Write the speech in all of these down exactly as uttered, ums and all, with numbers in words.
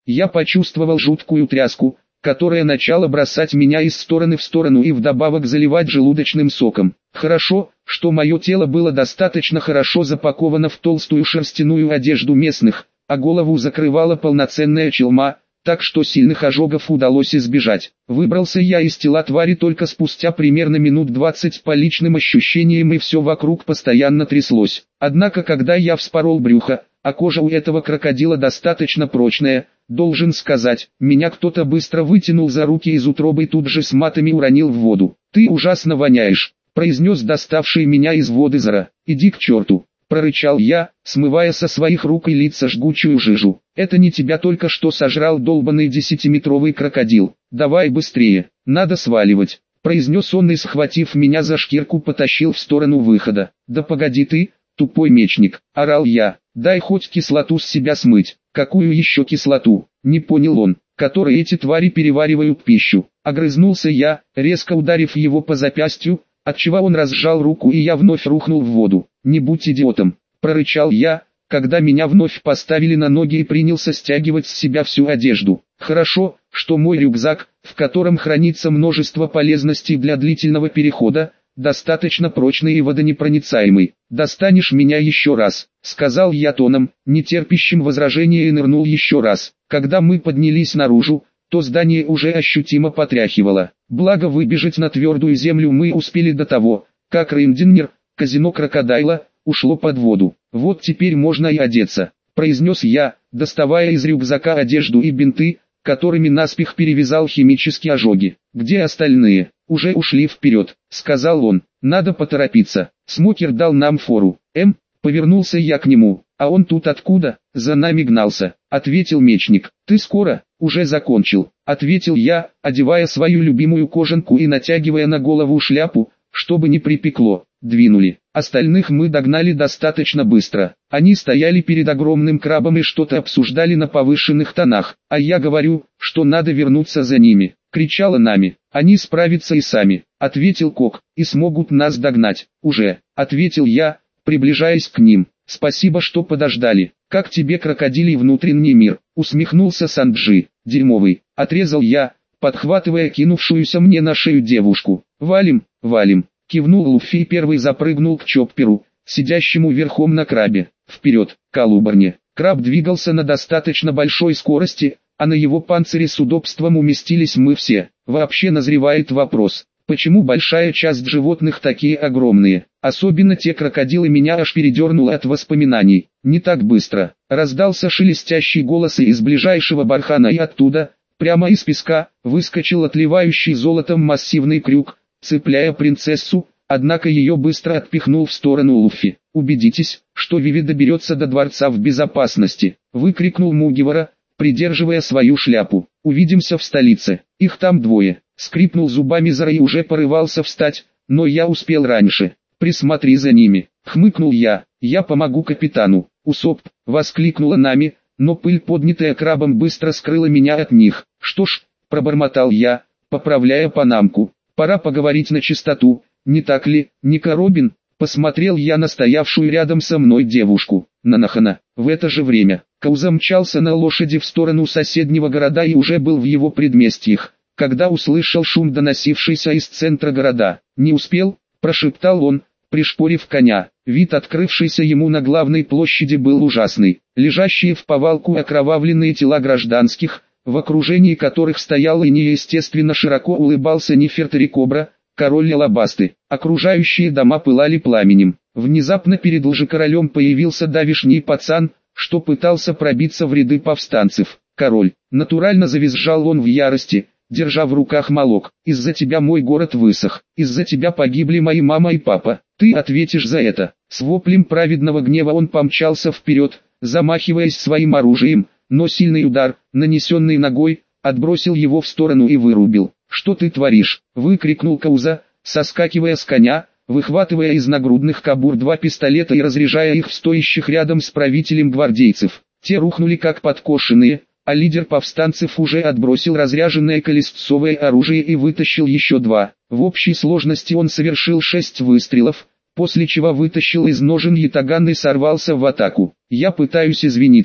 Я почувствовал жуткую тряску, которая начала бросать меня из стороны в сторону и вдобавок заливать желудочным соком. Хорошо, что мое тело было достаточно хорошо запаковано в толстую шерстяную одежду местных, а голову закрывала полноценная челма, так что сильных ожогов удалось избежать. Выбрался я из тела твари только спустя примерно минут двадцать по личным ощущениям, и все вокруг постоянно тряслось. Однако когда я вспорол брюхо, а кожа у этого крокодила достаточно прочная, должен сказать, меня кто-то быстро вытянул за руки из утробы и тут же с матами уронил в воду. «Ты ужасно воняешь», — произнес доставший меня из воды Зара. «Иди к черту», — прорычал я, смывая со своих рук и лица жгучую жижу. «Это не тебя только что сожрал долбанный десятиметровый крокодил. Давай быстрее, надо сваливать», — произнес он и, схватив меня за шкирку, потащил в сторону выхода. «Да погоди ты, тупой мечник», — орал я, — «дай хоть кислоту с себя смыть». «Какую еще кислоту?» — не понял он. «Которые эти твари переваривают пищу». Огрызнулся я, резко ударив его по запястью, отчего он разжал руку и я вновь рухнул в воду. «Не будь идиотом», — прорычал я, когда меня вновь поставили на ноги и принялся стягивать с себя всю одежду. «Хорошо, что мой рюкзак, в котором хранится множество полезностей для длительного перехода, достаточно прочный и водонепроницаемый. Достанешь меня еще раз», — сказал я тоном, не терпящим возражения, и нырнул еще раз. Когда мы поднялись наружу, то здание уже ощутимо потряхивало. Благо выбежать на твердую землю мы успели до того, как Рейндинер, казино крокодайла, ушло под воду. «Вот теперь можно и одеться», — произнес я, доставая из рюкзака одежду и бинты, которыми наспех перевязал химические ожоги. «Где остальные?» «Уже ушли вперед», — сказал он. «Надо поторопиться. Смокер дал нам фору». «Эм?» — повернулся я к нему. «А он тут откуда?» «За нами гнался», — ответил мечник. «Ты скоро?» «Уже закончил», — ответил я, одевая свою любимую кожанку и натягивая на голову шляпу, чтобы не припекло. Двинули. Остальных мы догнали достаточно быстро. Они стояли перед огромным крабом и что-то обсуждали на повышенных тонах. «А я говорю, что надо вернуться за ними», — кричала Нами. «Они справятся и сами», — ответил Кок, — «и смогут нас догнать». «Уже», — ответил я, приближаясь к ним. «Спасибо, что подождали. Как тебе крокодилий внутренний мир?» — усмехнулся Санджи. «Дерьмовый», — отрезал я, подхватывая кинувшуюся мне на шею девушку. «Валим, валим», — кивнул Луффи и первый запрыгнул к Чопперу, сидящему верхом на крабе. «Вперед, Калубарни!» Краб двигался на достаточно большой скорости, а на его панцире с удобством уместились мы все. Вообще назревает вопрос, почему большая часть животных такие огромные? Особенно те крокодилы, меня аж передернуло от воспоминаний. «Не так быстро», — раздался шелестящий голос из ближайшего бархана, и оттуда, прямо из песка, выскочил отливающий золотом массивный крюк, цепляя принцессу, однако ее быстро отпихнул в сторону Луффи. «Убедитесь, что Виви доберется до дворца в безопасности», — выкрикнул Мугивара, придерживая свою шляпу. «Увидимся в столице, их там двое», — скрипнул зубами Зара и уже порывался встать, но я успел раньше. «Присмотри за ними», — хмыкнул я, — «я помогу капитану». «Усоп», — воскликнула Нами, но пыль, поднятая крабом, быстро скрыла меня от них. «Что ж», — пробормотал я, поправляя панамку, — «пора поговорить на чистоту, не так ли, Ника Робин?» Посмотрел я на стоявшую рядом со мной девушку. Нанахана. В это же время Кауза мчался на лошади в сторону соседнего города и уже был в его предместьях, когда услышал шум, доносившийся из центра города. «Не успел», — прошептал он, пришпорив коня. Вид, открывшийся ему на главной площади, был ужасный. Лежащие в повалку окровавленные тела гражданских, в окружении которых стоял и неестественно широко улыбался Нефертери Кобра, король Алабасты. Окружающие дома пылали пламенем. Внезапно перед лжекоролем появился давишний пацан, что пытался пробиться в ряды повстанцев. «Король!» — натурально завизжал он в ярости, держа в руках молот. «Из-за тебя мой город высох, из-за тебя погибли мои мама и папа, ты ответишь за это». С воплем праведного гнева он помчался вперед, замахиваясь своим оружием, но сильный удар, нанесенный ногой, отбросил его в сторону и вырубил. «Что ты творишь?» — выкрикнул Кауза, соскакивая с коня, выхватывая из нагрудных кобур два пистолета и разряжая их в стоящих рядом с правителем гвардейцев. Те рухнули как подкошенные, а лидер повстанцев уже отбросил разряженное колесцовое оружие и вытащил еще два. В общей сложности он совершил шесть выстрелов, после чего вытащил из ножен ятаган и сорвался в атаку. «Я пытаюсь извиниться»,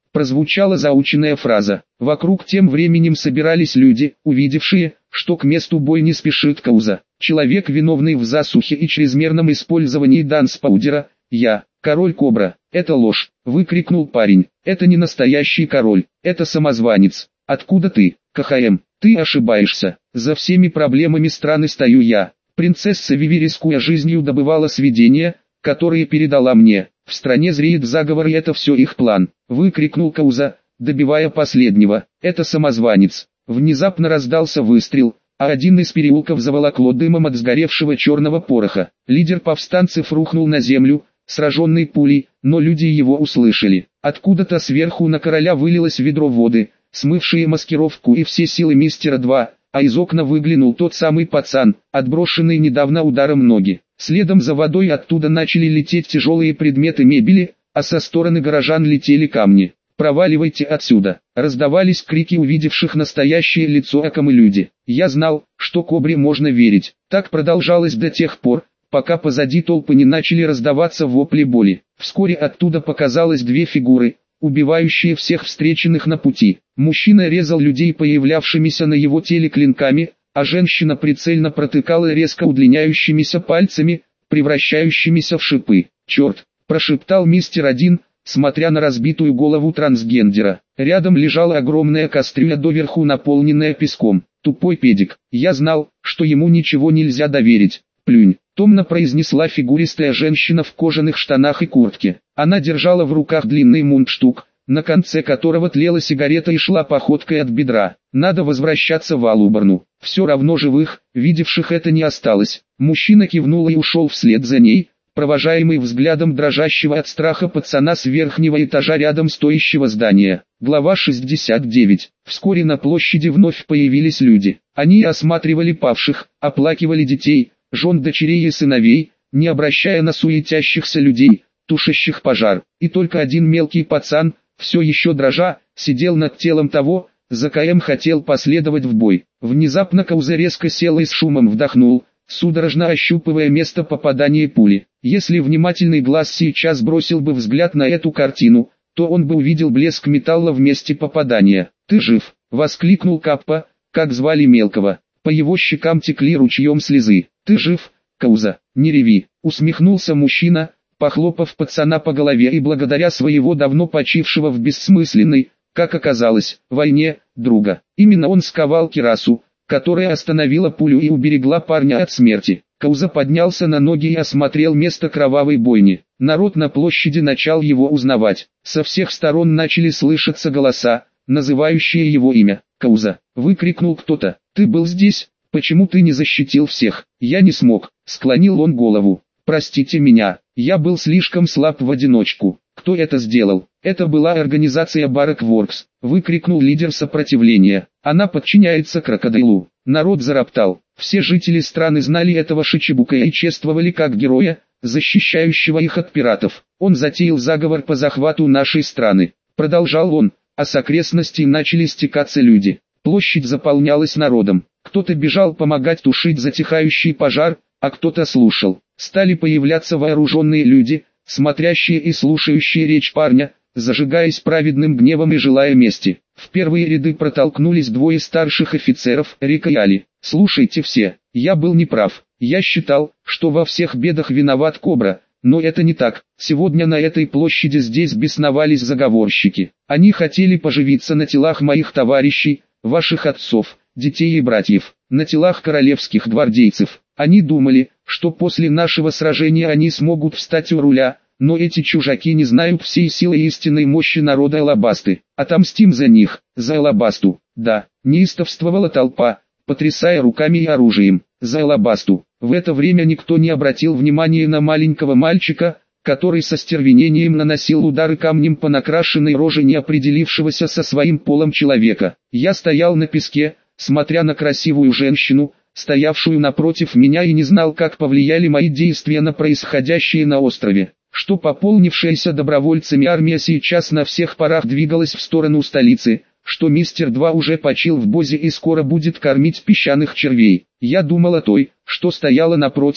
прозвучала заученная фраза. Вокруг тем временем собирались люди, увидевшие, что к месту бойни спешит Кауза. Человек, виновный в засухе и чрезмерном использовании данспаудера, я, король Кобра. Это ложь, выкрикнул парень. Это не настоящий король, это самозванец. Откуда ты, КХМ? Ты ошибаешься. За всеми проблемами страны стою я. Принцесса Виви, рискуя жизнью, добывала сведения, которые передала мне. В стране зреет заговор, и это все их план. Выкрикнул Кауза, добивая последнего. Это самозванец. Внезапно раздался выстрел, а один из переулков заволокло дымом от сгоревшего черного пороха. Лидер повстанцев рухнул на землю, сраженный пулей, но люди его услышали. Откуда-то сверху на короля вылилось ведро воды, смывшее маскировку и все силы мистера два, а из окна выглянул тот самый пацан, отброшенный недавно ударом ноги. Следом за водой оттуда начали лететь тяжелые предметы мебели, а со стороны горожан летели камни. «Проваливайте отсюда!» Раздавались крики увидевших настоящее лицо Акамы люди. Я знал, что Кобре можно верить. Так продолжалось до тех пор, пока позади толпы не начали раздаваться вопли боли. Вскоре оттуда показалось две фигуры, убивающие всех встреченных на пути. Мужчина резал людей появлявшимися на его теле клинками, а женщина прицельно протыкала резко удлиняющимися пальцами, превращающимися в шипы. «Черт!» – прошептал мистер один, смотря на разбитую голову трансгендера. Рядом лежала огромная кастрюля, доверху наполненная песком. Тупой педик. Я знал, что ему ничего нельзя доверить. «Плюнь», — томно произнесла фигуристая женщина в кожаных штанах и куртке. Она держала в руках длинный мундштук, на конце которого тлела сигарета, и шла походкой от бедра. «Надо возвращаться в Алубарну. Все равно живых, видевших это, не осталось». Мужчина кивнул и ушел вслед за ней, провожаемый взглядом дрожащего от страха пацана с верхнего этажа рядом стоящего здания. Глава шестьдесят девять. Вскоре на площади вновь появились люди. Они осматривали павших, оплакивали детей, жен, дочерей и сыновей, не обращая на суетящихся людей, тушащих пожар. И только один мелкий пацан, все еще дрожа, сидел над телом того, за кем хотел последовать в бой. Внезапно Кауза резко сел и с шумом вдохнул, судорожно ощупывая место попадания пули. Если внимательный глаз сейчас бросил бы взгляд на эту картину, то он бы увидел блеск металла в месте попадания. «Ты жив!» — воскликнул Каппа, как звали мелкого. По его щекам текли ручьем слезы. «Ты жив, Кауза, не реви!» — усмехнулся мужчина, похлопав пацана по голове и благодаря своего давно почившего в бессмысленной, как оказалось, войне, друга. Именно он сковал кирасу, которая остановила пулю и уберегла парня от смерти. Кауза поднялся на ноги и осмотрел место кровавой бойни. Народ на площади начал его узнавать. Со всех сторон начали слышаться голоса, называющие его имя. «Кауза!» — выкрикнул кто-то. «Ты был здесь? Почему ты не защитил всех?» «Я не смог», — склонил он голову. «Простите меня, я был слишком слаб в одиночку». «Кто это сделал?» «Это была организация Баракворкс», — выкрикнул лидер сопротивления. «Она подчиняется крокодилу». Народ зароптал. Все жители страны знали этого Шичибука и чествовали как героя, защищающего их от пиратов. Он затеял заговор по захвату нашей страны. Продолжал он, а с окрестностей начали стекаться люди. Площадь заполнялась народом. Кто-то бежал помогать тушить затихающий пожар, а кто-то слушал. Стали появляться вооруженные люди, смотрящие и слушающие речь парня, зажигаясь праведным гневом и желая мести. В первые ряды протолкнулись двое старших офицеров, Рика и Али. «Слушайте все, я был неправ. Я считал, что во всех бедах виноват Кобра, но это не так. Сегодня на этой площади здесь бесновались заговорщики. Они хотели поживиться на телах моих товарищей, ваших отцов, детей и братьев, на телах королевских гвардейцев. Они думали, что после нашего сражения они смогут встать у руля, но эти чужаки не знают всей силы и истинной мощи народа Алабасты. Отомстим за них, за Алабасту». «Да», — неистовствовала толпа, потрясая руками и оружием. «За Алабасту». В это время никто не обратил внимания на маленького мальчика, который со стервенением наносил удары камнем по накрашенной роже неопределившегося со своим полом человека. Я стоял на песке, смотря на красивую женщину, стоявшую напротив меня, и не знал, как повлияли мои действия на происходящее на острове. Что пополнившаяся добровольцами армия сейчас на всех парах двигалась в сторону столицы, что мистер два уже почил в Бозе и скоро будет кормить песчаных червей. Я думал о той, что стояла напротив,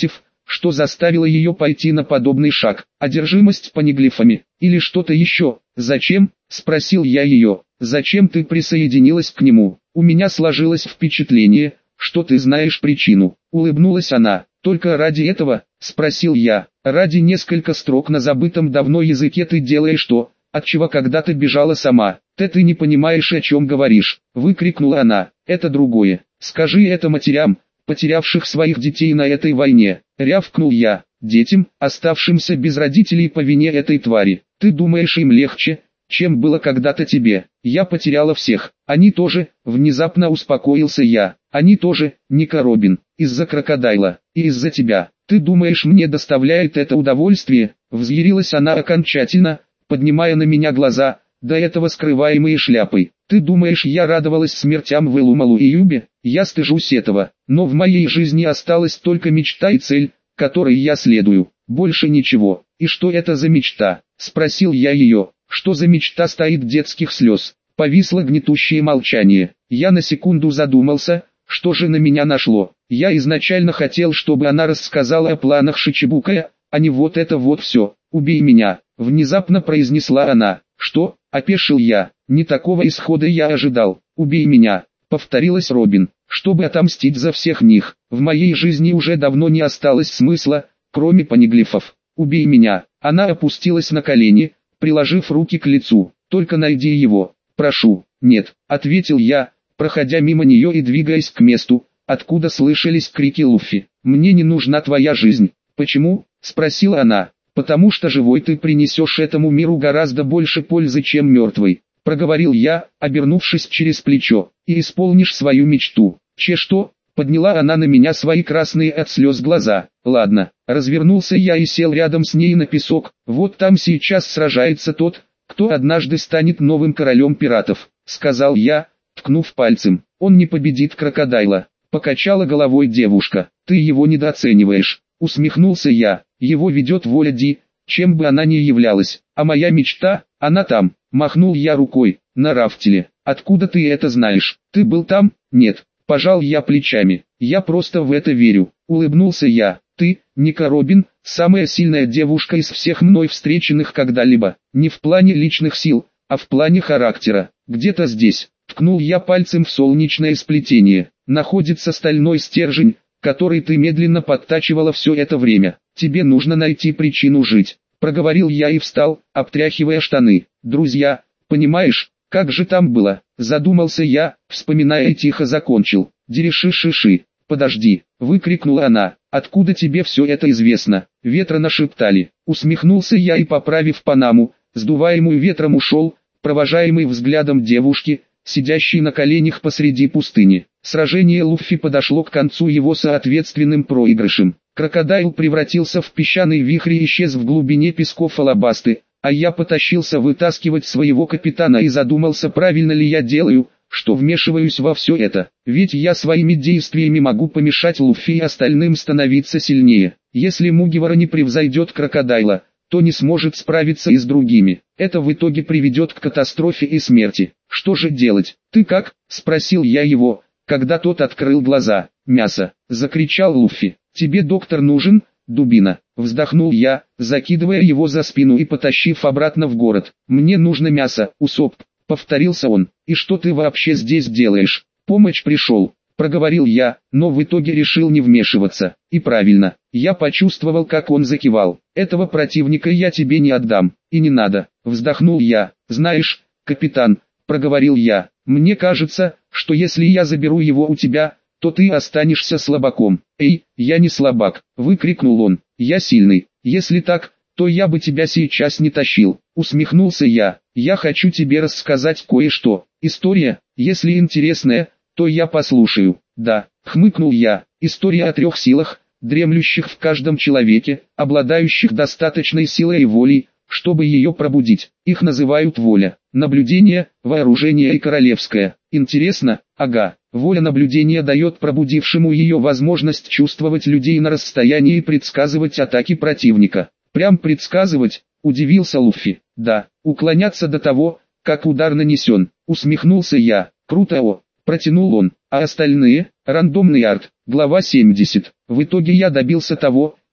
что заставило ее пойти на подобный шаг? Одержимость понеглифами или что-то еще? Зачем? Спросил я ее. Зачем ты присоединилась к нему? У меня сложилось впечатление, что ты знаешь причину. Улыбнулась она. Только ради этого? Спросил я. Ради несколько строк на забытом давно языке ты делаешь то, от чего когда-то бежала сама. Ты ты не понимаешь, о чем говоришь. Выкрикнула она. Это другое. Скажи это матерям, потерявших своих детей на этой войне. Рявкнул я. Детям, оставшимся без родителей по вине этой твари. Ты думаешь, им легче, чем было когда-то тебе? Я потеряла всех. Они тоже. Внезапно успокоился я. Они тоже, Ника Робин. Из-за крокодайла. И из-за тебя. Ты думаешь, мне доставляет это удовольствие? Взъярилась она окончательно, поднимая на меня глаза, до этого скрываемые шляпой. Ты думаешь, я радовалась смертям в Элумалу и Юбе? Я стыжусь этого. Но в моей жизни осталась только мечта и цель, которой я следую. Больше ничего. И что это за мечта? Спросил я ее. Что за мечта стоит детских слез? Повисло гнетущее молчание. Я на секунду задумался, что же на меня нашло. Я изначально хотел, чтобы она рассказала о планах Шичибукая, а не вот это вот все. «Убей меня», — внезапно произнесла она. «Что?» — опешил я. «Не такого исхода я ожидал. Убей меня», — повторилась Робин, «чтобы отомстить за всех них. В моей жизни уже давно не осталось смысла, кроме понеглифов. Убей меня». Она опустилась на колени, приложив руки к лицу. «Только найди его, прошу». «Нет», — ответил я, проходя мимо нее и двигаясь к месту, откуда слышались крики Луффи. «Мне не нужна твоя жизнь». «Почему?» — спросила она. «Потому что живой ты принесешь этому миру гораздо больше пользы, чем мертвый», — проговорил я, обернувшись через плечо. «И исполнишь свою мечту». «Че что?» — подняла она на меня свои красные от слез глаза. «Ладно». Развернулся я и сел рядом с ней на песок. «Вот там сейчас сражается тот, кто однажды станет новым королем пиратов», — сказал я, ткнув пальцем. «Он не победит крокодайла», — покачала головой девушка. «Ты его недооцениваешь», — усмехнулся я. «Его ведет воля Ди, чем бы она ни являлась, а моя мечта, она там», — махнул я рукой, — «на рафтеле». «Откуда ты это знаешь? Ты был там?» «Нет», — пожал я плечами. «Я просто в это верю», — улыбнулся я. «Ты, Ника Робин, самая сильная девушка из всех мной встреченных когда-либо, не в плане личных сил, а в плане характера. Где-то здесь», — ткнул я пальцем в солнечное сплетение, — «находится стальной стержень, который ты медленно подтачивала все это время. Тебе нужно найти причину жить», — проговорил я и встал, обтряхивая штаны. «Друзья, понимаешь, как же там было?» — задумался я, вспоминая и тихо закончил. «Дериши-шиши». «Подожди», — выкрикнула она. «Откуда тебе все это известно?» «Ветра нашептали». Усмехнулся я и, поправив панаму, сдуваемую ветром, ушел, провожаемый взглядом девушки, сидящей на коленях посреди пустыни. Сражение Луффи подошло к концу его соответственным проигрышем. Крокодайл превратился в песчаный вихрь и исчез в глубине песков Алабасты, а я потащился вытаскивать своего капитана и задумался, правильно ли я делаю, что вмешиваюсь во все это. Ведь я своими действиями могу помешать Луффи и остальным становиться сильнее. Если Мугивара не превзойдет крокодайла, то не сможет справиться и с другими. Это в итоге приведет к катастрофе и смерти. Что же делать? «Ты как?» — спросил я его, когда тот открыл глаза. «Мясо!» — закричал Луффи. «Тебе доктор нужен, дубина?» — вздохнул я, закидывая его за спину и потащив обратно в город. «Мне нужно мясо, Усоп», — повторился он. «И что ты вообще здесь делаешь?» «Помощь пришел», — проговорил я, но в итоге решил не вмешиваться. И правильно, я почувствовал, как он закивал. «Этого противника я тебе не отдам, и не надо», — вздохнул я. «Знаешь, капитан», — проговорил я, — «мне кажется, что если я заберу его у тебя, то ты останешься слабаком». «Эй, я не слабак», — выкрикнул он, — «я сильный. Если так, то я бы тебя сейчас не тащил». Усмехнулся я. «Я хочу тебе рассказать кое-что. История, если интересная, то я послушаю». «Да», — хмыкнул я, — «история о трех силах, дремлющих в каждом человеке, обладающих достаточной силой и волей, чтобы ее пробудить. Их называют воля, наблюдение, вооружение и королевское. Интересно? Ага. Воля наблюдения дает пробудившему ее возможность чувствовать людей на расстоянии и предсказывать атаки противника». «Прям предсказывать?» — удивился Луффи. «Да, уклоняться до того, как удар нанесен», — усмехнулся я. «Круто, о!» — протянул он. «А остальные?» — рандомный арт. Глава семьдесят. В итоге я добился того,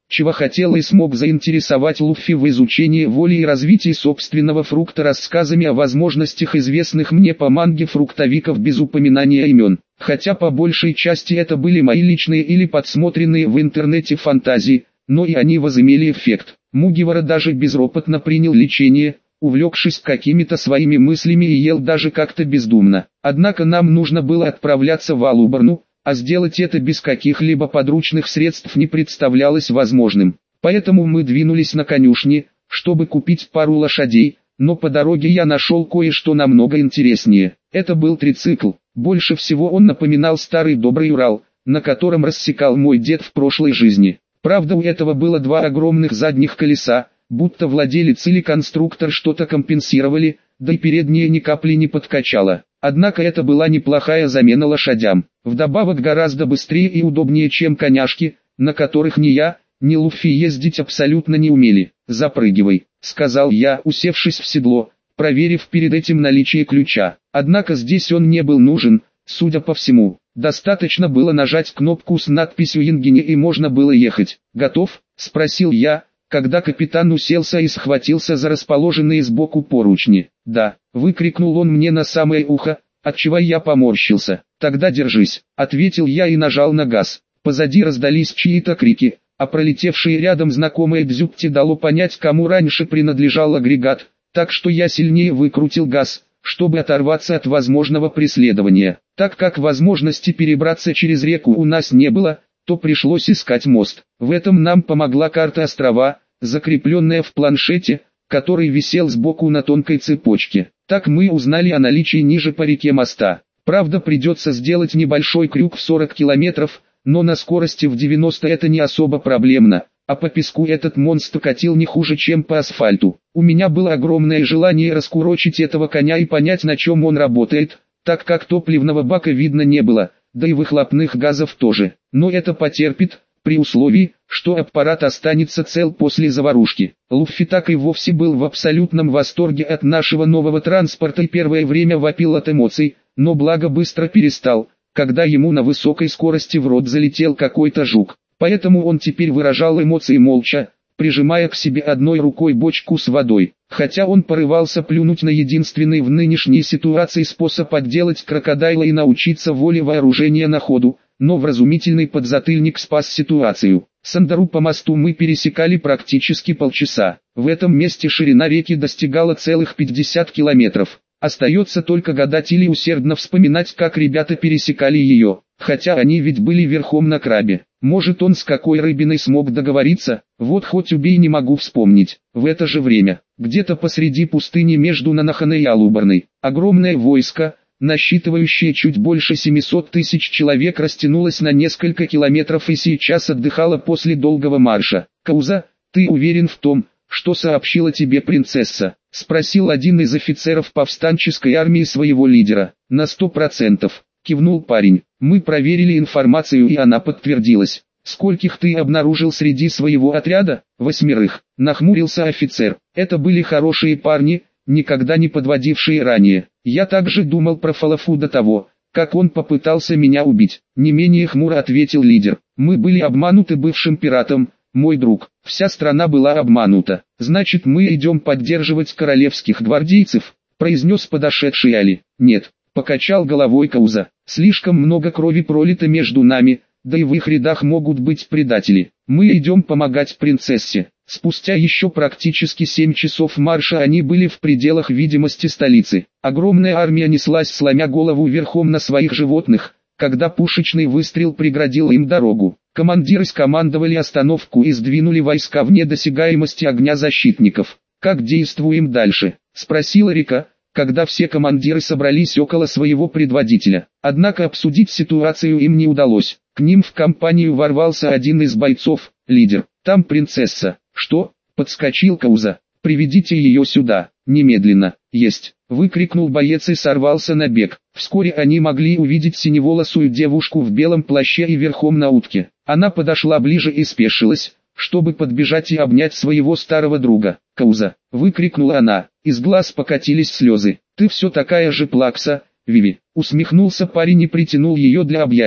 чего хотел и смог заинтересовать Луффи в изучении воли и развитии собственного фрукта рассказами о возможностях известных мне по манге фруктовиков без упоминания имен. Хотя по большей части это были мои личные или подсмотренные в интернете фантазии, но и они возымели эффект. Мугивара даже безропотно принял лечение, увлекшись какими-то своими мыслями и ел даже как-то бездумно. Однако нам нужно было отправляться в Алубарну, а сделать это без каких-либо подручных средств не представлялось возможным. Поэтому мы двинулись на конюшни, чтобы купить пару лошадей, но по дороге я нашел кое-что намного интереснее. Это был трицикл. Больше всего он напоминал старый добрый Урал, на котором рассекал мой дед в прошлой жизни. Правда, у этого было два огромных задних колеса, будто владелец или конструктор что-то компенсировали, да и переднее ни капли не подкачало. Однако это была неплохая замена лошадям. Вдобавок гораздо быстрее и удобнее, чем коняшки, на которых ни я, ни Луффи ездить абсолютно не умели. «Запрыгивай», — сказал я, усевшись в седло, проверив перед этим наличие ключа. Однако здесь он не был нужен, судя по всему. Достаточно было нажать кнопку с надписью «Ингини» и можно было ехать. «Готов?» — спросил я, когда капитан уселся и схватился за расположенные сбоку поручни. «Да», — выкрикнул он мне на самое ухо, отчего я поморщился. «Тогда держись», — ответил я и нажал на газ. Позади раздались чьи-то крики, а пролетевшее рядом знакомое дзюкти дало понять, кому раньше принадлежал агрегат, так что я сильнее выкрутил газ, чтобы оторваться от возможного преследования. Так как возможности перебраться через реку у нас не было, то пришлось искать мост. В этом нам помогла карта острова, закрепленная в планшете, который висел сбоку на тонкой цепочке. Так мы узнали о наличии ниже по реке моста. Правда, придется сделать небольшой крюк в сорок километров, но на скорости в девяносто это не особо проблемно, а по песку этот монстр катил не хуже, чем по асфальту. У меня было огромное желание раскурочить этого коня и понять, на чем он работает, так как топливного бака видно не было, да и выхлопных газов тоже. Но это потерпит, при условии, что аппарат останется цел после заварушки. Луффи так и вовсе был в абсолютном восторге от нашего нового транспорта и первое время вопил от эмоций, но благо быстро перестал, когда ему на высокой скорости в рот залетел какой-то жук. Поэтому он теперь выражал эмоции молча, прижимая к себе одной рукой бочку с водой. Хотя он порывался плюнуть на единственный в нынешней ситуации способ отделать крокодайла и научиться воле вооружения на ходу, но вразумительный подзатыльник спас ситуацию. Сандару по мосту мы пересекали практически полчаса. В этом месте ширина реки достигала целых пятьдесят километров. Остается только гадать или усердно вспоминать, как ребята пересекали ее, хотя они ведь были верхом на крабе. Может, он с какой рыбиной смог договориться, вот хоть убей, не могу вспомнить. В это же время, где-то посреди пустыни между Нанаханой и Алубарной, огромное войско, насчитывающее чуть больше семисот тысяч человек, растянулось на несколько километров и сейчас отдыхало после долгого марша. «Кауза, ты уверен в том, что сообщила тебе принцесса?» — спросил один из офицеров повстанческой армии своего лидера. «На сто процентов», — кивнул парень. «Мы проверили информацию, и она подтвердилась». «Скольких ты обнаружил среди своего отряда?» «Восьмерых», — нахмурился офицер. «Это были хорошие парни, никогда не подводившие ранее. Я также думал про Фалафу до того, как он попытался меня убить». Не менее хмуро ответил лидер. «Мы были обмануты бывшим пиратом, мой друг. Вся страна была обманута. Значит, мы идем поддерживать королевских гвардейцев», произнес подошедший Али. «Нет», покачал головой Кауза. «Слишком много крови пролито между нами, да и в их рядах могут быть предатели. Мы идем помогать принцессе». Спустя еще практически семь часов марша они были в пределах видимости столицы. Огромная армия неслась, сломя голову верхом на своих животных, когда пушечный выстрел преградил им дорогу. Командиры скомандовали остановку и сдвинули войска вне досягаемости огня защитников. «Как действуем дальше?» — спросила Рика, когда все командиры собрались около своего предводителя. Однако обсудить ситуацию им не удалось. К ним в компанию ворвался один из бойцов, лидер. «Там принцесса». «Что?» — подскочил Кауза. «Приведите ее сюда, немедленно». «Есть!» — выкрикнул боец и сорвался на бег. Вскоре они могли увидеть синеволосую девушку в белом плаще и верхом на утке. Она подошла ближе и спешилась, чтобы подбежать и обнять своего старого друга. «Кауза!» — выкрикнула она. Из глаз покатились слезы. «Ты все такая же плакса, Виви!» — усмехнулся парень и притянул ее для объятий.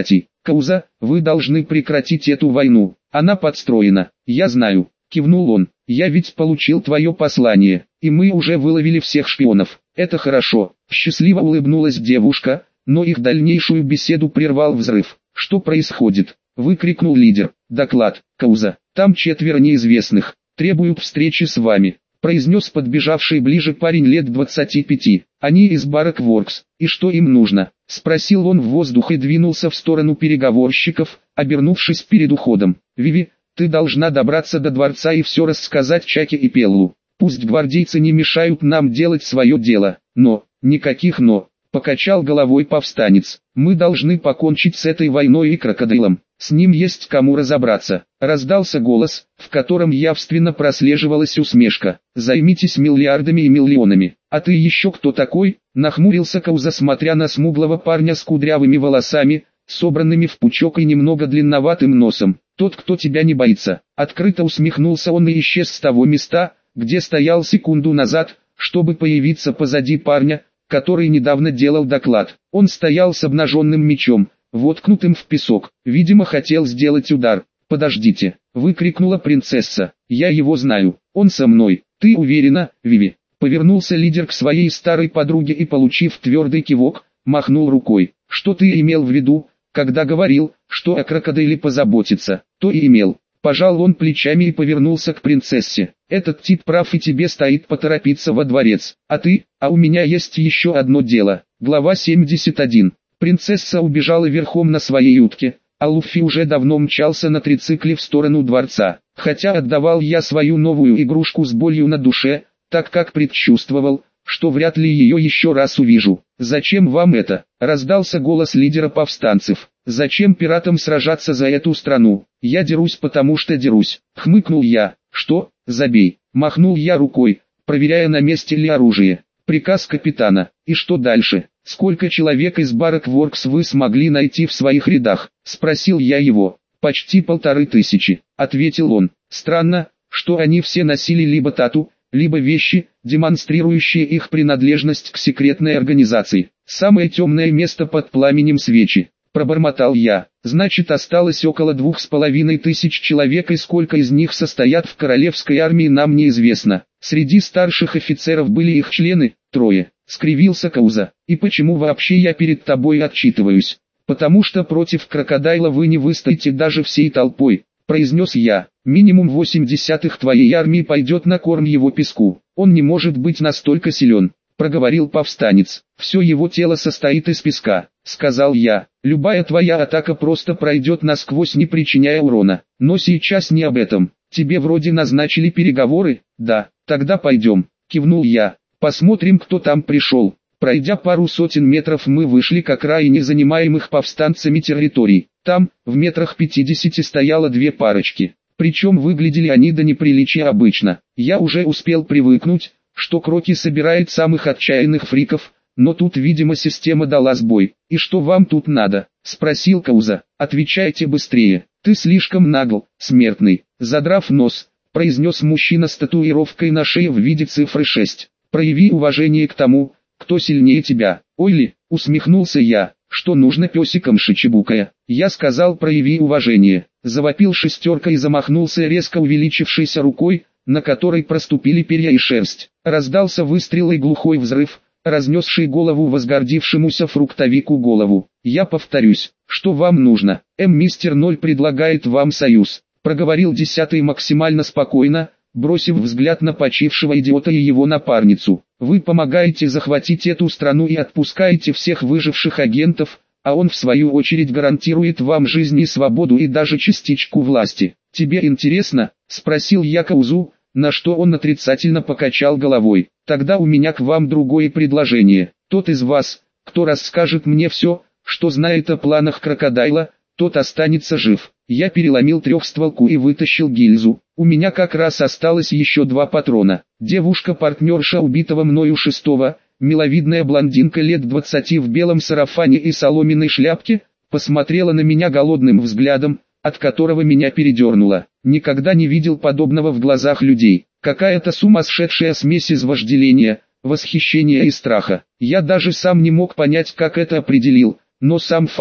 Кауза, вы должны прекратить эту войну, она подстроена, я знаю, кивнул он, я ведь получил твое послание, и мы уже выловили всех шпионов, это хорошо, счастливо улыбнулась девушка, но их дальнейшую беседу прервал взрыв. Что происходит? Выкрикнул лидер. Доклад, Кауза, там четверо неизвестных, требуют встречи с вами, произнес подбежавший ближе парень лет двадцати пяти. Они из Барак Воркс, и что им нужно? Спросил он в воздух и двинулся в сторону переговорщиков, обернувшись перед уходом. Виви, ты должна добраться до дворца и все рассказать Чаке и Пеллу. Пусть гвардейцы не мешают нам делать свое дело, но, никаких но, покачал головой повстанец. Мы должны покончить с этой войной и крокодилом, с ним есть кому разобраться. Раздался голос, в котором явственно прослеживалась усмешка. Займитесь миллиардами и миллионами. А ты еще кто такой? Нахмурился Кауза, смотря на смуглого парня с кудрявыми волосами, собранными в пучок и немного длинноватым носом. Тот, кто тебя не боится. Открыто усмехнулся он и исчез с того места, где стоял секунду назад, чтобы появиться позади парня, который недавно делал доклад. Он стоял с обнаженным мечом, воткнутым в песок. Видимо, хотел сделать удар. «Подождите!» — выкрикнула принцесса. «Я его знаю. Он со мной. Ты уверена, Виви?» Повернулся лидер к своей старой подруге и, получив твердый кивок, махнул рукой. «Что ты имел в виду, когда говорил, что о крокодиле позаботиться?» «То и имел». Пожал он плечами и повернулся к принцессе. «Этот тип прав, и тебе стоит поторопиться во дворец. А ты? А у меня есть еще одно дело». Глава семьдесят один. Принцесса убежала верхом на своей утке, а Луффи уже давно мчался на трицикле в сторону дворца. Хотя отдавал я свою новую игрушку с болью на душе, так как предчувствовал, что вряд ли ее еще раз увижу. «Зачем вам это?» — раздался голос лидера повстанцев. «Зачем пиратам сражаться за эту страну? Я дерусь, потому что дерусь», — хмыкнул я. «Что? Забей», — махнул я рукой, проверяя, на месте ли оружие. «Приказ капитана. И что дальше? Сколько человек из Барак Воркс вы смогли найти в своих рядах?» — спросил я его. «Почти полторы тысячи», — ответил он. «Странно, что они все носили либо тату, либо вещи, демонстрирующие их принадлежность к секретной организации. Самое темное место под пламенем свечи», — пробормотал я. «Значит, осталось около двух с половиной тысяч человек, и сколько из них состоят в королевской армии, нам неизвестно. Среди старших офицеров были их члены, трое», — скривился Кауза. «И почему вообще я перед тобой отчитываюсь?» «Потому что против крокодайла вы не выстоите даже всей толпой», — произнес я. «Минимум восемь десятых твоей армии пойдет на корм его песку. Он не может быть настолько силен», — проговорил повстанец. «Все его тело состоит из песка», — сказал я. «Любая твоя атака просто пройдет насквозь, не причиняя урона. Но сейчас не об этом. Тебе вроде назначили переговоры?» «Да, тогда пойдем», — кивнул я. «Посмотрим, кто там пришел». Пройдя пару сотен метров, мы вышли к окраине занимаемых повстанцами территорий. Там, в метрах пятидесяти, стояло две парочки. Причем выглядели они до неприличия обычно. Я уже успел привыкнуть, что Кроки собирает самых отчаянных фриков, но тут, видимо, система дала сбой. «И что вам тут надо?» — спросил Кауза. «Отвечайте быстрее. Ты слишком нагл, смертный», — задрав нос, произнес мужчина с татуировкой на шее в виде цифры шесть. «Прояви уважение к тому, кто сильнее тебя». «Ойли», — усмехнулся я. «Что нужно песикам, шичебукая?» «Я сказал, прояви уважение», — завопил шестерка и замахнулся резко увеличившейся рукой, на которой проступили перья и шерсть. Раздался выстрел и глухой взрыв, разнесший голову возгордившемуся фруктовику голову. «Я повторюсь, что вам нужно? М-мистер Ноль предлагает вам союз», — проговорил десятый максимально спокойно, бросив взгляд на почившего идиота и его напарницу. «Вы помогаете захватить эту страну и отпускаете всех выживших агентов, а он в свою очередь гарантирует вам жизнь и свободу и даже частичку власти. Тебе интересно?» — спросил я Каузу, на что он отрицательно покачал головой. «Тогда у меня к вам другое предложение. Тот из вас, кто расскажет мне все, что знает о планах крокодайла, тот останется жив». Я переломил трехстволку и вытащил гильзу. У меня как раз осталось еще два патрона. Девушка-партнерша убитого мною шестого, миловидная блондинка лет двадцати в белом сарафане и соломенной шляпке, посмотрела на меня голодным взглядом, от которого меня передернуло. Никогда не видел подобного в глазах людей. Какая-то сумасшедшая смесь из вожделения, восхищения и страха. Я даже сам не мог понять, как это определил, но сам факт,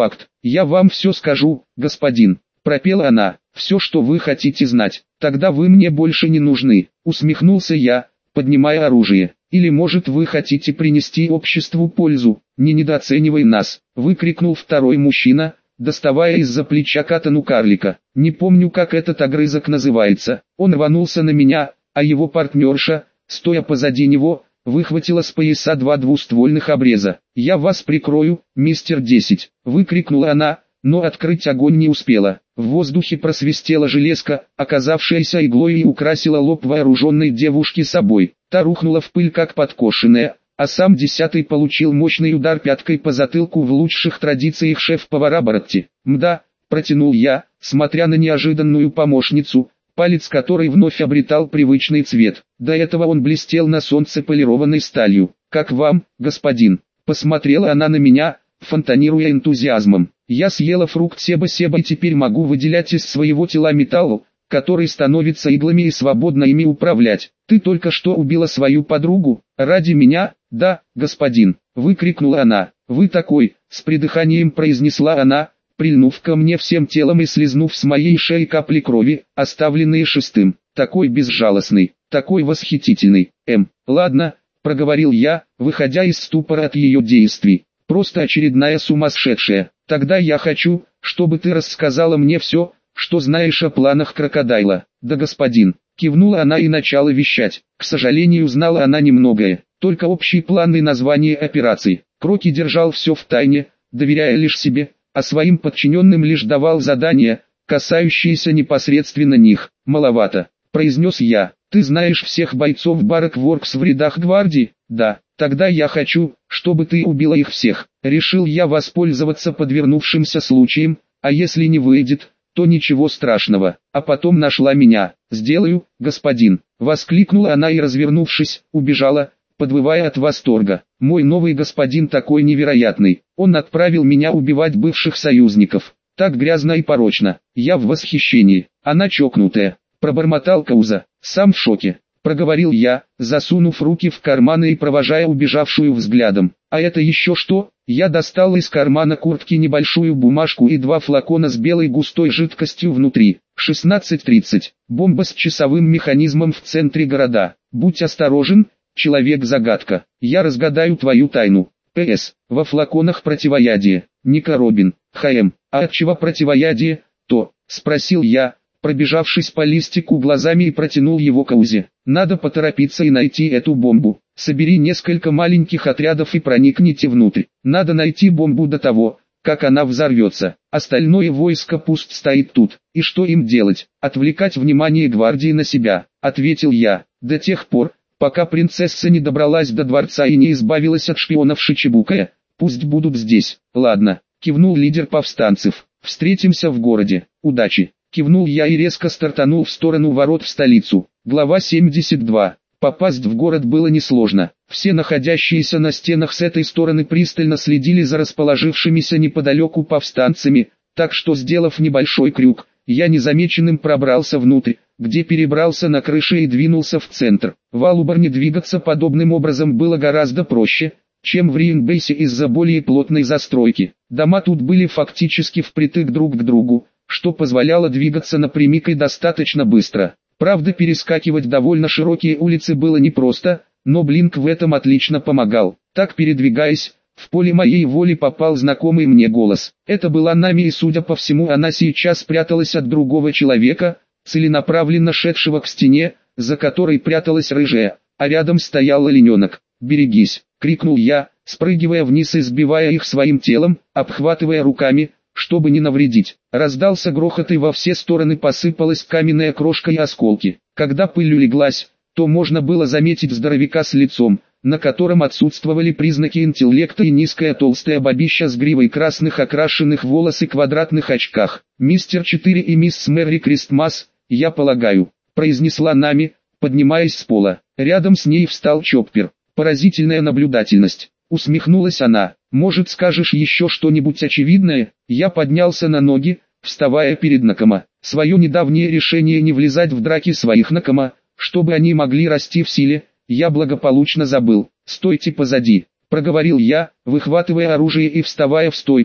«Я вам все скажу, господин», — пропела она, — «все, что вы хотите знать, тогда вы мне больше не нужны», — усмехнулся я, поднимая оружие. «Или может вы хотите принести обществу пользу, не недооценивай нас», — выкрикнул второй мужчина, доставая из-за плеча катану карлика. Не помню, как этот огрызок называется. Он рванулся на меня, а его партнерша, стоя позади него, выхватила с пояса два двуствольных обреза. «Я вас прикрою, мистер десять», — выкрикнула она, но открыть огонь не успела. В воздухе просвистела железка, оказавшаяся иглой, и украсила лоб вооруженной девушки собой. Та рухнула в пыль как подкошенная, а сам десятый получил мощный удар пяткой по затылку в лучших традициях шеф-повара Баратти. «Мда», — протянул я, смотря на неожиданную помощницу, палец которой вновь обретал привычный цвет. До этого он блестел на солнце полированной сталью. «Как вам, господин?» Посмотрела она на меня, фонтанируя энтузиазмом. «Я съела фрукт Себа-Себа и теперь могу выделять из своего тела металл, который становится иглами, и свободно ими управлять. Ты только что убила свою подругу, ради меня?» «Да, господин», — выкрикнула она. «Вы такой», — с придыханием произнесла она, прильнув ко мне всем телом и слизнув с моей шеи капли крови, оставленные шестым. «Такой безжалостный, такой восхитительный». «Эм, ладно», — проговорил я, выходя из ступора от ее действий. «Просто очередная сумасшедшая. Тогда я хочу, чтобы ты рассказала мне все, что знаешь о планах крокодайла». «Да, господин», — кивнула она и начала вещать. К сожалению, знала она немногое, только общий план и название операций. Кроки держал все в тайне, доверяя лишь себе, а своим подчиненным лишь давал задания, касающиеся непосредственно них. «Маловато», — произнес я. «Ты знаешь всех бойцов Барак Воркс в рядах гвардии?» «Да». «Тогда я хочу, чтобы ты убила их всех». Решил я воспользоваться подвернувшимся случаем, а если не выйдет, то ничего страшного. А потом нашла меня. «Сделаю, господин», — воскликнула она и, развернувшись, убежала, подвывая от восторга. «Мой новый господин такой невероятный. Он отправил меня убивать бывших союзников. Так грязно и порочно. Я в восхищении. Она чокнутая», — пробормотал Кауза. «Сам в шоке», — проговорил я, засунув руки в карманы и провожая убежавшую взглядом. «А это еще что?» Я достал из кармана куртки небольшую бумажку и два флакона с белой густой жидкостью внутри. шестнадцать тридцать. Бомба с часовым механизмом в центре города. Будь осторожен, человек-загадка. Я разгадаю твою тайну. П С. Во флаконах противоядие. Ника Робин. Х М. А от чего противоядие? То, спросил я, пробежавшись по листику глазами, и протянул его Каузе. «Надо поторопиться и найти эту бомбу. Собери несколько маленьких отрядов и проникните внутрь. Надо найти бомбу до того, как она взорвется. Остальное войско пусть стоит тут. И что им делать? Отвлекать внимание гвардии на себя», — ответил я. «До тех пор, пока принцесса не добралась до дворца и не избавилась от шпионов Шичибукая, пусть будут здесь». «Ладно», — кивнул лидер повстанцев. «Встретимся в городе. Удачи». Кивнул я и резко стартанул в сторону ворот в столицу. Глава семьдесят два. Попасть в город было несложно. Все находящиеся на стенах с этой стороны пристально следили за расположившимися неподалеку повстанцами, так что, сделав небольшой крюк, я незамеченным пробрался внутрь, где перебрался на крыше и двинулся в центр. В Алубарне двигаться подобным образом было гораздо проще, чем в Риенбейсе из-за более плотной застройки. Дома тут были фактически впритык друг к другу, что позволяло двигаться напрямик и достаточно быстро. Правда, перескакивать довольно широкие улицы было непросто, но Блинк в этом отлично помогал. Так, передвигаясь, в поле моей воли попал знакомый мне голос. Это была Нами, и, судя по всему, она сейчас пряталась от другого человека, целенаправленно шедшего к стене, за которой пряталась рыжая, а рядом стоял олененок. «Берегись!» — крикнул я, спрыгивая вниз и сбивая их своим телом, обхватывая руками, чтобы не навредить. Раздался грохот, и во все стороны посыпалась каменная крошка и осколки. Когда пыль улеглась, то можно было заметить здоровяка с лицом, на котором отсутствовали признаки интеллекта, и низкое толстое бабища с гривой красных окрашенных волос и квадратных очках. «Мистер четыре и мисс Мэри Кристмас, я полагаю», — произнесла Нами, поднимаясь с пола. Рядом с ней встал Чоппер. «Поразительная наблюдательность», — усмехнулась она. «Может, скажешь еще что-нибудь очевидное?» Я поднялся на ноги, вставая перед Накама. Свое недавнее решение не влезать в драки своих Накама, чтобы они могли расти в силе, я благополучно забыл. «Стойте позади», — проговорил я, выхватывая оружие и вставая в стойку,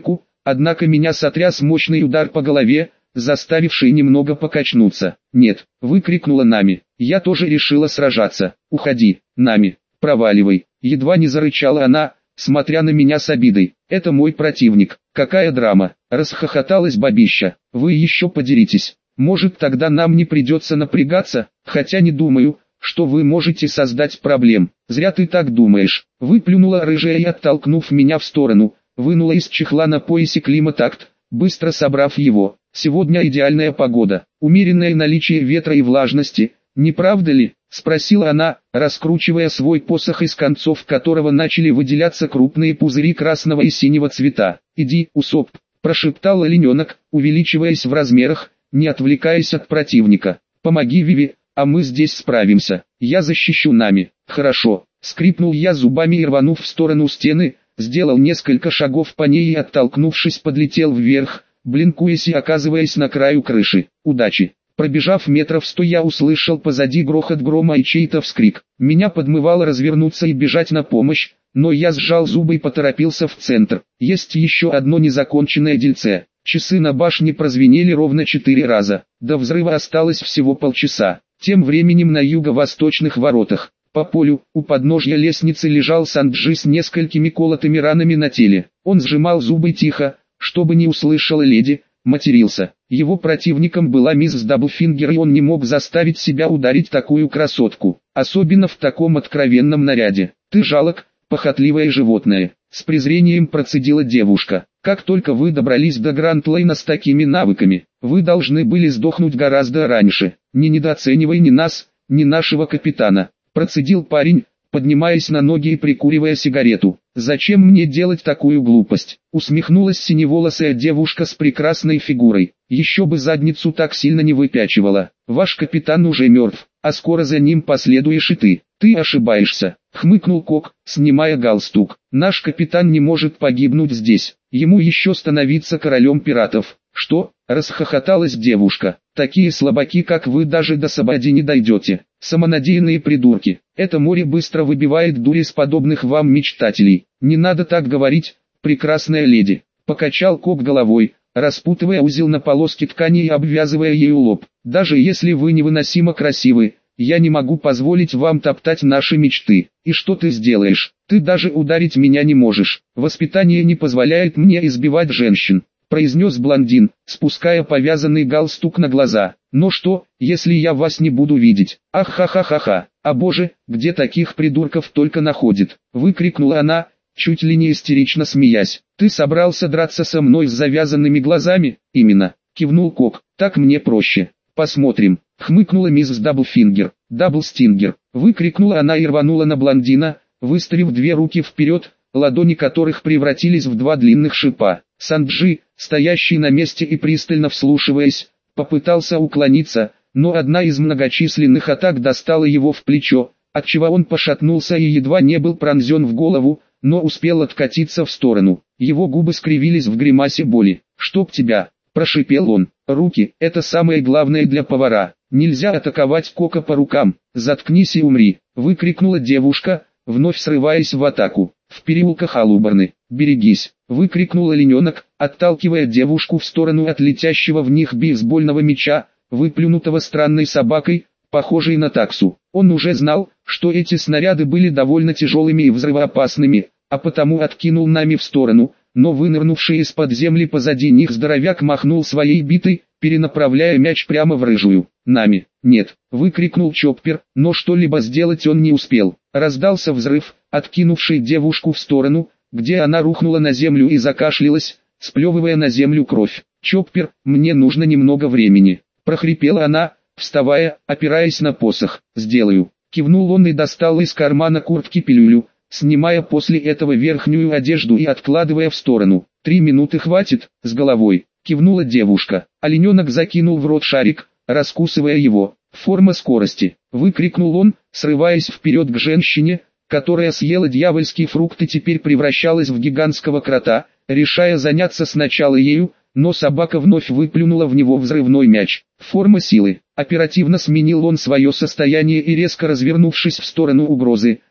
однако меня сотряс мощный удар по голове, заставивший немного покачнуться. «Нет!» — выкрикнула Нами. «Я тоже решила сражаться. Уходи, Нами, проваливай!» Едва не зарычала она, смотря на меня с обидой. «Это мой противник. Какая драма!» — расхохоталась бабища. «Вы еще подеритесь. Может, тогда нам не придется напрягаться, хотя не думаю, что вы можете создать проблем». «Зря ты так думаешь», — выплюнула рыжая и, оттолкнув меня в сторону, вынула из чехла на поясе климатакт, быстро собрав его. «Сегодня идеальная погода, умеренное наличие ветра и влажности, не правда ли?» — спросила она, раскручивая свой посох, из концов которого начали выделяться крупные пузыри красного и синего цвета. «Иди, Усоп», — прошептал олененок, увеличиваясь в размерах, не отвлекаясь от противника. «Помоги Виви, а мы здесь справимся. Я защищу Нами». «Хорошо», — скрипнул я зубами и, рванув в сторону стены, сделал несколько шагов по ней и, оттолкнувшись, подлетел вверх, блинкуясь и оказываясь на краю крыши. «Удачи!» Пробежав метров сто, я услышал позади грохот грома и чей-то вскрик. Меня подмывало развернуться и бежать на помощь, но я сжал зубы и поторопился в центр. Есть еще одно незаконченное дельце. Часы на башне прозвенели ровно четыре раза. До взрыва осталось всего полчаса. Тем временем на юго-восточных воротах, по полю, у подножья лестницы лежал Санджи с несколькими колотыми ранами на теле. Он сжимал зубы тихо, чтобы не услышала леди, матерился. Его противником была мисс Даблфингер, и он не мог заставить себя ударить такую красотку, особенно в таком откровенном наряде. «Ты жалок, похотливое животное», — с презрением процедила девушка. «Как только вы добрались до Гранд-Лейна с такими навыками, вы должны были сдохнуть гораздо раньше. Не недооценивай ни нас, ни нашего капитана», — процедил парень, поднимаясь на ноги и прикуривая сигарету. «Зачем мне делать такую глупость?» — усмехнулась синеволосая девушка с прекрасной фигурой. «Еще бы задницу так сильно не выпячивала. Ваш капитан уже мертв, а скоро за ним последуешь и ты». «Ты ошибаешься», — хмыкнул Кок, снимая галстук. «Наш капитан не может погибнуть здесь. Ему еще становиться королем пиратов». «Что?» — расхохоталась девушка. «Такие слабаки, как вы, даже до Сабади не дойдете. Самонадеянные придурки. Это море быстро выбивает дурь из подобных вам мечтателей. Не надо так говорить, прекрасная леди», — покачал Кок головой, распутывая узел на полоске ткани и обвязывая ею лоб. «Даже если вы невыносимо красивы, я не могу позволить вам топтать наши мечты. И что ты сделаешь? Ты даже ударить меня не можешь. Воспитание не позволяет мне избивать женщин», — произнес блондин, спуская повязанный галстук на глаза. «Но что, если я вас не буду видеть? Ах-ха-ха-ха-ха! А боже, где таких придурков только находит?» — выкрикнула она, чуть ли не истерично смеясь. «Ты собрался драться со мной с завязанными глазами?» «Именно», — кивнул Кок. «Так мне проще. Посмотрим», — хмыкнула мисс Даблфингер. «Даблстингер», — выкрикнула она и рванула на блондина, выставив две руки вперед, ладони которых превратились в два длинных шипа. Санджи, стоящий на месте и пристально вслушиваясь, попытался уклониться, но одна из многочисленных атак достала его в плечо, отчего он пошатнулся и едва не был пронзен в голову, но успел откатиться в сторону. Его губы скривились в гримасе боли. «Чтоб тебя!» – прошипел он. «Руки – это самое главное для повара. Нельзя атаковать Кока по рукам. Заткнись и умри!» – выкрикнула девушка, вновь срываясь в атаку. «В переулках Алубарны, берегись!» — выкрикнул олененок, отталкивая девушку в сторону от летящего в них бейсбольного мяча, выплюнутого странной собакой, похожей на таксу. Он уже знал, что эти снаряды были довольно тяжелыми и взрывоопасными, а потому откинул Нами в сторону, но вынырнувший из-под земли позади них здоровяк махнул своей битой, перенаправляя мяч прямо в рыжую. «Нами, нет!» — выкрикнул Чоппер, но что-либо сделать он не успел. Раздался взрыв, откинувший девушку в сторону, где она рухнула на землю и закашлялась, сплевывая на землю кровь. «Чоппер, мне нужно немного времени», — прохрипела она, вставая, опираясь на посох. «Сделаю», — кивнул он и достал из кармана куртки пилюлю, снимая после этого верхнюю одежду и откладывая в сторону. «Три минуты хватит, с головой», — кивнула девушка. Олененок закинул в рот шарик, раскусывая его. «Форма скорости», — выкрикнул он, срываясь вперед к женщине, которая съела дьявольский фрукт и теперь превращалась в гигантского крота, решая заняться сначала ею, но собака вновь выплюнула в него взрывной мяч. «Форма силы». Оперативно сменил он свое состояние и, резко развернувшись в сторону угрозы,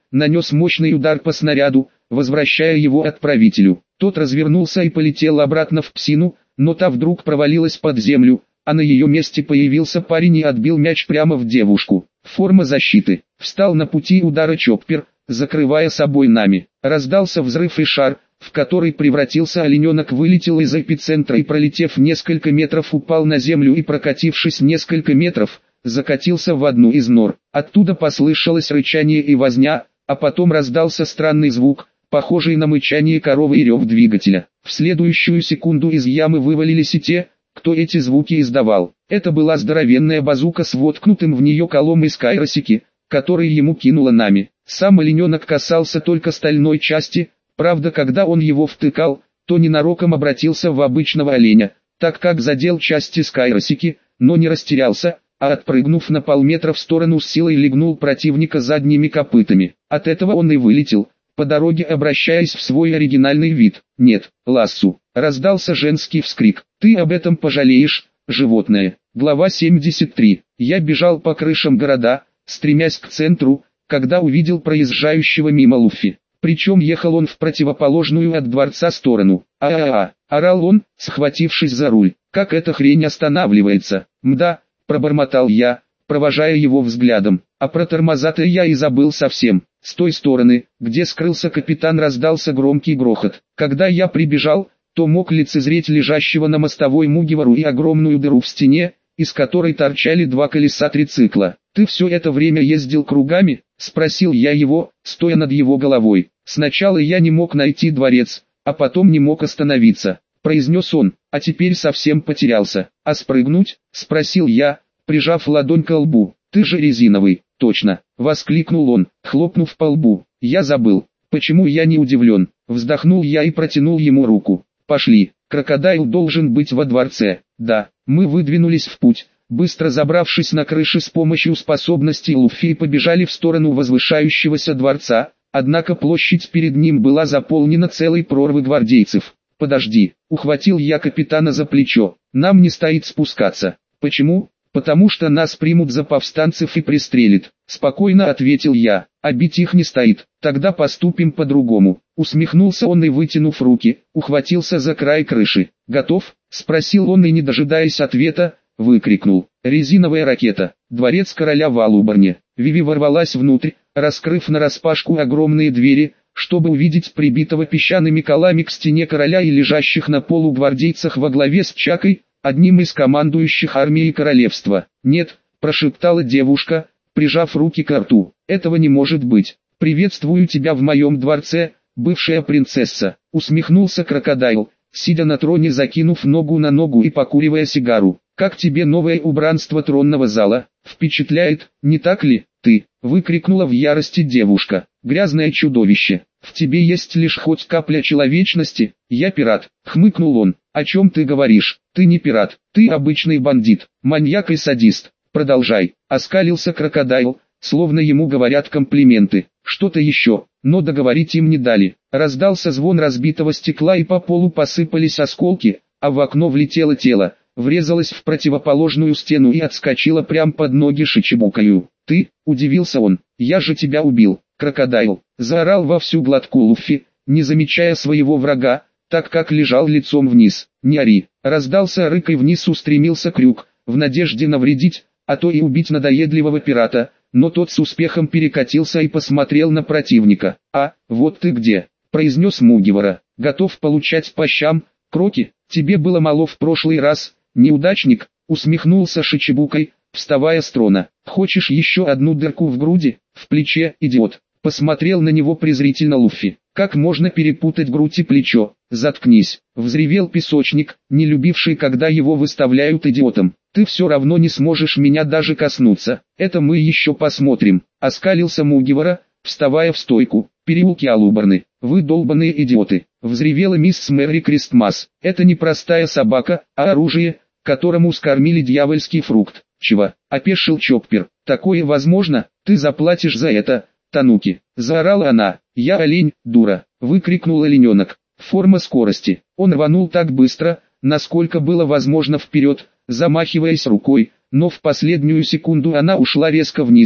нанес мощный удар по снаряду, возвращая его отправителю. Тот развернулся и полетел обратно в псину, но та вдруг провалилась под землю, а на ее месте появился парень и отбил мяч прямо в девушку. Форма защиты. Встал на пути удара Чоппер, закрывая собой нами. Раздался взрыв и шар, в который превратился олененок, вылетел из эпицентра и, пролетев несколько метров, упал на землю и, прокатившись несколько метров, закатился в одну из нор. Оттуда послышалось рычание и возня, а потом раздался странный звук, похожий на мычание коровы и рев двигателя. В следующую секунду из ямы вывалились и те, кто эти звуки издавал. Это была здоровенная базука с воткнутым в нее колом из кайросики, который ему кинуло нами. Сам олененок касался только стальной части, правда, когда он его втыкал, то ненароком обратился в обычного оленя, так как задел части скайросики, но не растерялся, а отпрыгнув на полметра в сторону с силой легнул противника задними копытами. От этого он и вылетел, по дороге обращаясь в свой оригинальный вид. «Нет, Лассу!» — раздался женский вскрик. «Ты об этом пожалеешь, животное!» Глава семьдесят три. Я бежал по крышам города, стремясь к центру, когда увидел проезжающего мимо Луффи. Причем ехал он в противоположную от дворца сторону. «А-а-а!» — орал он, схватившись за руль. «Как эта хрень останавливается?» «Мда!» — пробормотал я, провожая его взглядом. А про тормоза-то я и забыл совсем. С той стороны, где скрылся капитан, раздался громкий грохот. Когда я прибежал, то мог лицезреть лежащего на мостовой Мугивару и огромную дыру в стене, из которой торчали два колеса трицикла. «Ты все это время ездил кругами?» — спросил я его, стоя над его головой. «Сначала я не мог найти дворец, а потом не мог остановиться», — произнес он, — «а теперь совсем потерялся». «А спрыгнуть?» — спросил я, прижав ладонь к лбу. «Ты же резиновый». «Точно!» — воскликнул он, хлопнув по лбу. «Я забыл. Почему я не удивлен?» Вздохнул я и протянул ему руку. «Пошли, крокодайл должен быть во дворце». Да, мы выдвинулись в путь, быстро забравшись на крыши с помощью способностей Луффи и побежали в сторону возвышающегося дворца, однако площадь перед ним была заполнена целой прорвой гвардейцев. «Подожди!» — ухватил я капитана за плечо. «Нам не стоит спускаться». «Почему?» «Потому что нас примут за повстанцев и пристрелят», — спокойно ответил я. «А бить их не стоит, тогда поступим по-другому». Усмехнулся он и, вытянув руки, ухватился за край крыши. «Готов?» — спросил он и, не дожидаясь ответа, выкрикнул. «Резиновая ракета!» Дворец короля в Алубарне. Виви ворвалась внутрь, раскрыв нараспашку огромные двери, чтобы увидеть прибитого песчаными колами к стене короля и лежащих на полу гвардейцах во главе с Чакой, одним из командующих армией королевства. «Нет», — прошептала девушка, прижав руки к рту, — «этого не может быть. Приветствую тебя в моем дворце, бывшая принцесса», — усмехнулся крокодайл, сидя на троне, закинув ногу на ногу и покуривая сигару. «Как тебе новое убранство тронного зала? Впечатляет, не так ли?» «Ты!» — выкрикнула в ярости девушка. «Грязное чудовище! В тебе есть лишь хоть капля человечности. Я пират!» — хмыкнул он. «О чем ты говоришь? Ты не пират, ты обычный бандит, маньяк и садист. Продолжай!» — оскалился крокодайл, словно ему говорят комплименты. Что-то еще, но договорить им не дали. Раздался звон разбитого стекла и по полу посыпались осколки, а в окно влетело тело, врезалось в противоположную стену и отскочило прямо под ноги Шичибукаю. «Ты?» — удивился он. «Я же тебя убил, крокодайл!» — заорал во всю глотку Луффи, не замечая своего врага, так как лежал лицом вниз. «Не ори!» — раздался рык и вниз устремился крюк, в надежде навредить, а то и убить надоедливого пирата, но тот с успехом перекатился и посмотрел на противника. «А, вот ты где!» — произнес Мугивара. «Готов получать по щам, Кроки? Тебе было мало в прошлый раз, неудачник!» — усмехнулся Шичибукай, вставая с трона. «Хочешь еще одну дырку в груди, в плече, идиот?» — посмотрел на него презрительно Луффи. «Как можно перепутать грудь и плечо?» «Заткнись!» — взревел песочник, не любивший, когда его выставляют идиотом. «Ты все равно не сможешь меня даже коснуться, это мы еще посмотрим», — оскалился Мугивара, вставая в стойку. «Переулки Алубарны, вы долбаные идиоты!» — взревела мисс Мэри Кристмас. «Это не простая собака, а оружие, которому скормили дьявольский фрукт». «Чего?» — опешил Чоппер. «Такое возможно? Ты заплатишь за это, Тануки!» — заорала она. «Я олень, дура!» — выкрикнул олененок. Форма скорости. Он рванул так быстро, насколько было возможно вперед, замахиваясь рукой, но в последнюю секунду она ушла резко вниз,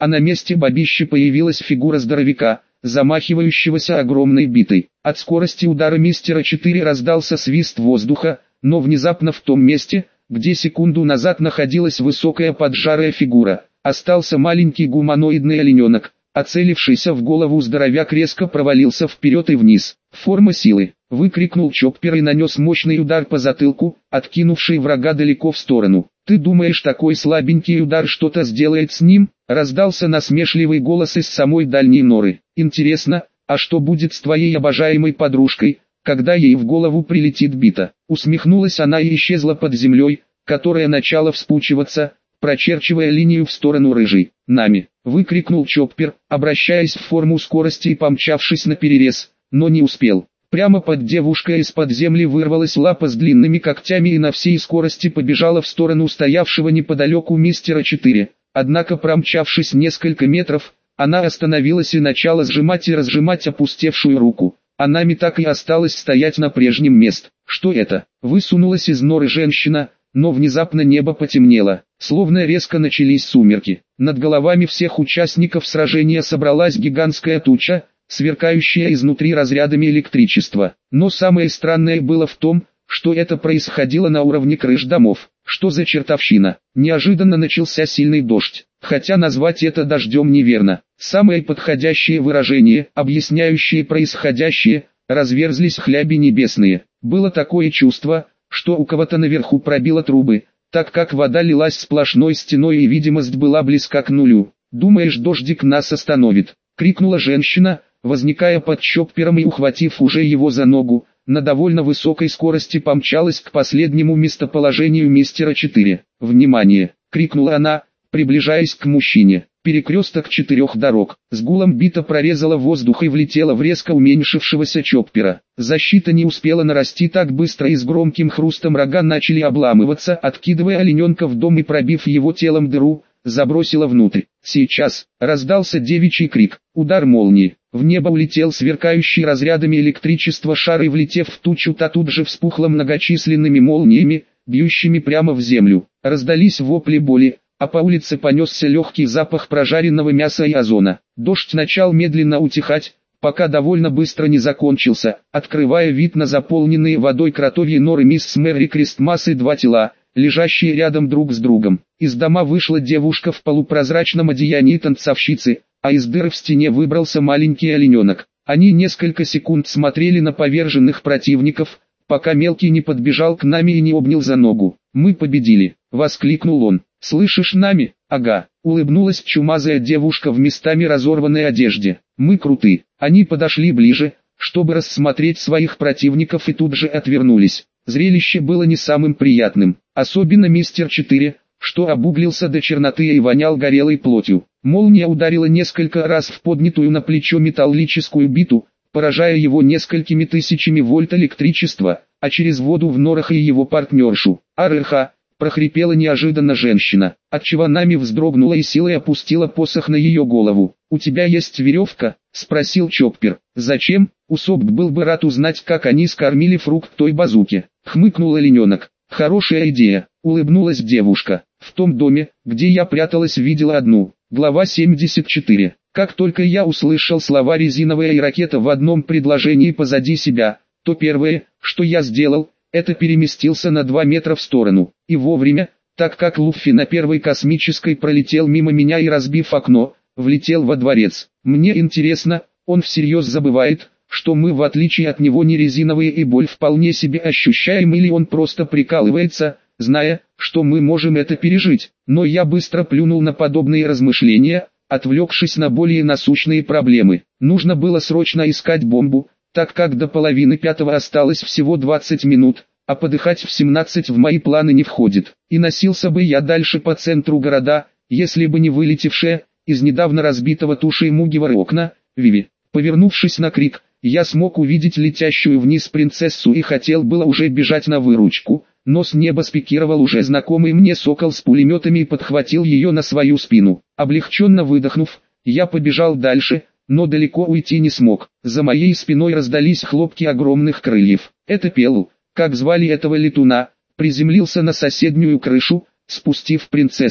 а на месте бабищи появилась фигура здоровяка, замахивающегося огромной битой. От скорости удара мистера четыре раздался свист воздуха, но внезапно в том месте, где секунду назад находилась высокая поджарая фигура, остался маленький гуманоидный олененок. Оцелившийся в голову здоровяк резко провалился вперед и вниз. «Форма силы!» — выкрикнул Чоппер и нанес мощный удар по затылку, откинувший врага далеко в сторону. «Ты думаешь, такой слабенький удар что-то сделает с ним?» — раздался насмешливый голос из самой дальней норы. «Интересно, а что будет с твоей обожаемой подружкой, когда ей в голову прилетит бита?» Усмехнулась она и исчезла под землей, которая начала вспучиваться, прочерчивая линию в сторону рыжей. «Нами!» — выкрикнул Чоппер, обращаясь в форму скорости и помчавшись наперерез, но не успел. Прямо под девушкой из-под земли вырвалась лапа с длинными когтями и на всей скорости побежала в сторону стоявшего неподалеку мистера четыре. Однако промчавшись несколько метров, она остановилась и начала сжимать и разжимать опустевшую руку. А Нами так и осталась стоять на прежнем месте. «Что это?» — высунулась из норы женщина, но внезапно небо потемнело, словно резко начались сумерки. Над головами всех участников сражения собралась гигантская туча, сверкающая изнутри разрядами электричества. Но самое странное было в том, что это происходило на уровне крыш домов. Что за чертовщина? Неожиданно начался сильный дождь, хотя назвать это дождем неверно. Самое подходящее выражение, объясняющее происходящее, разверзлись хляби небесные. Было такое чувство, что у кого-то наверху пробило трубы, так как вода лилась сплошной стеной и видимость была близка к нулю. «Думаешь, дождик нас остановит?» — крикнула женщина, возникая под Чоппером и ухватив уже его за ногу, на довольно высокой скорости помчалась к последнему местоположению мистера четыре. «Внимание!» — крикнула она, приближаясь к мужчине. Перекресток четырех дорог. С гулом бита прорезала воздух и влетела в резко уменьшившегося Чоппера. Защита не успела нарасти так быстро и с громким хрустом рога начали обламываться, откидывая олененка в дом и пробив его телом дыру, забросила внутрь. «Сейчас!» — раздался девичий крик. Удар молнии. В небо улетел сверкающий разрядами электричества шар и, влетев в тучу, та тут же вспухла многочисленными молниями, бьющими прямо в землю. Раздались вопли боли, а по улице понесся легкий запах прожаренного мяса и озона. Дождь начал медленно утихать, пока довольно быстро не закончился, открывая вид на заполненные водой кротовьи норы мисс Мэри Крестмас и два тела, лежащие рядом друг с другом. Из дома вышла девушка в полупрозрачном одеянии танцовщицы, а из дыры в стене выбрался маленький олененок. Они несколько секунд смотрели на поверженных противников, пока мелкий не подбежал к Нами и не обнял за ногу. «Мы победили!» — воскликнул он. «Слышишь, Нами?» «Ага», — улыбнулась чумазая девушка в местами разорванной одежде. «Мы круты». Они подошли ближе, чтобы рассмотреть своих противников, и тут же отвернулись. Зрелище было не самым приятным, особенно мистер четыре, что обуглился до черноты и вонял горелой плотью. Молния ударила несколько раз в поднятую на плечо металлическую биту, поражая его несколькими тысячами вольт электричества, а через воду в норах и его партнершу. «Арыха!» — прохрипела неожиданно женщина, отчего Нами вздрогнула и силой опустила посох на ее голову. «У тебя есть веревка?» — спросил Чоппер. «Зачем?» — Усопт был бы рад узнать, как они скормили фрукт той базуке. Хмыкнул олененок. «Хорошая идея», — улыбнулась девушка. «В том доме, где я пряталась, видела одну». Глава семьдесят четыре. Как только я услышал слова «резиновая» и «ракета» в одном предложении позади себя, то первое, что я сделал, это переместился на два метра в сторону. И вовремя, так как Луффи на первой космической пролетел мимо меня и, разбив окно, влетел во дворец. Мне интересно, он всерьез забывает, что мы в отличие от него не резиновые и боль вполне себе ощущаем, или он просто прикалывается, зная, что мы можем это пережить. Но я быстро плюнул на подобные размышления, отвлекшись на более насущные проблемы. Нужно было срочно искать бомбу, так как до половины пятого осталось всего двадцать минут, а подыхать в семнадцать в мои планы не входит. И носился бы я дальше по центру города, если бы не вылетевшая из недавно разбитого тушей Мугивара окна Виви. Повернувшись на крик, я смог увидеть летящую вниз принцессу и хотел было уже бежать на выручку, но с неба спикировал уже знакомый мне сокол с пулеметами и подхватил ее на свою спину. Облегченно выдохнув, я побежал дальше, но далеко уйти не смог. За моей спиной раздались хлопки огромных крыльев. Это Пелу, как звали этого летуна, приземлился на соседнюю крышу, спустив принцессу.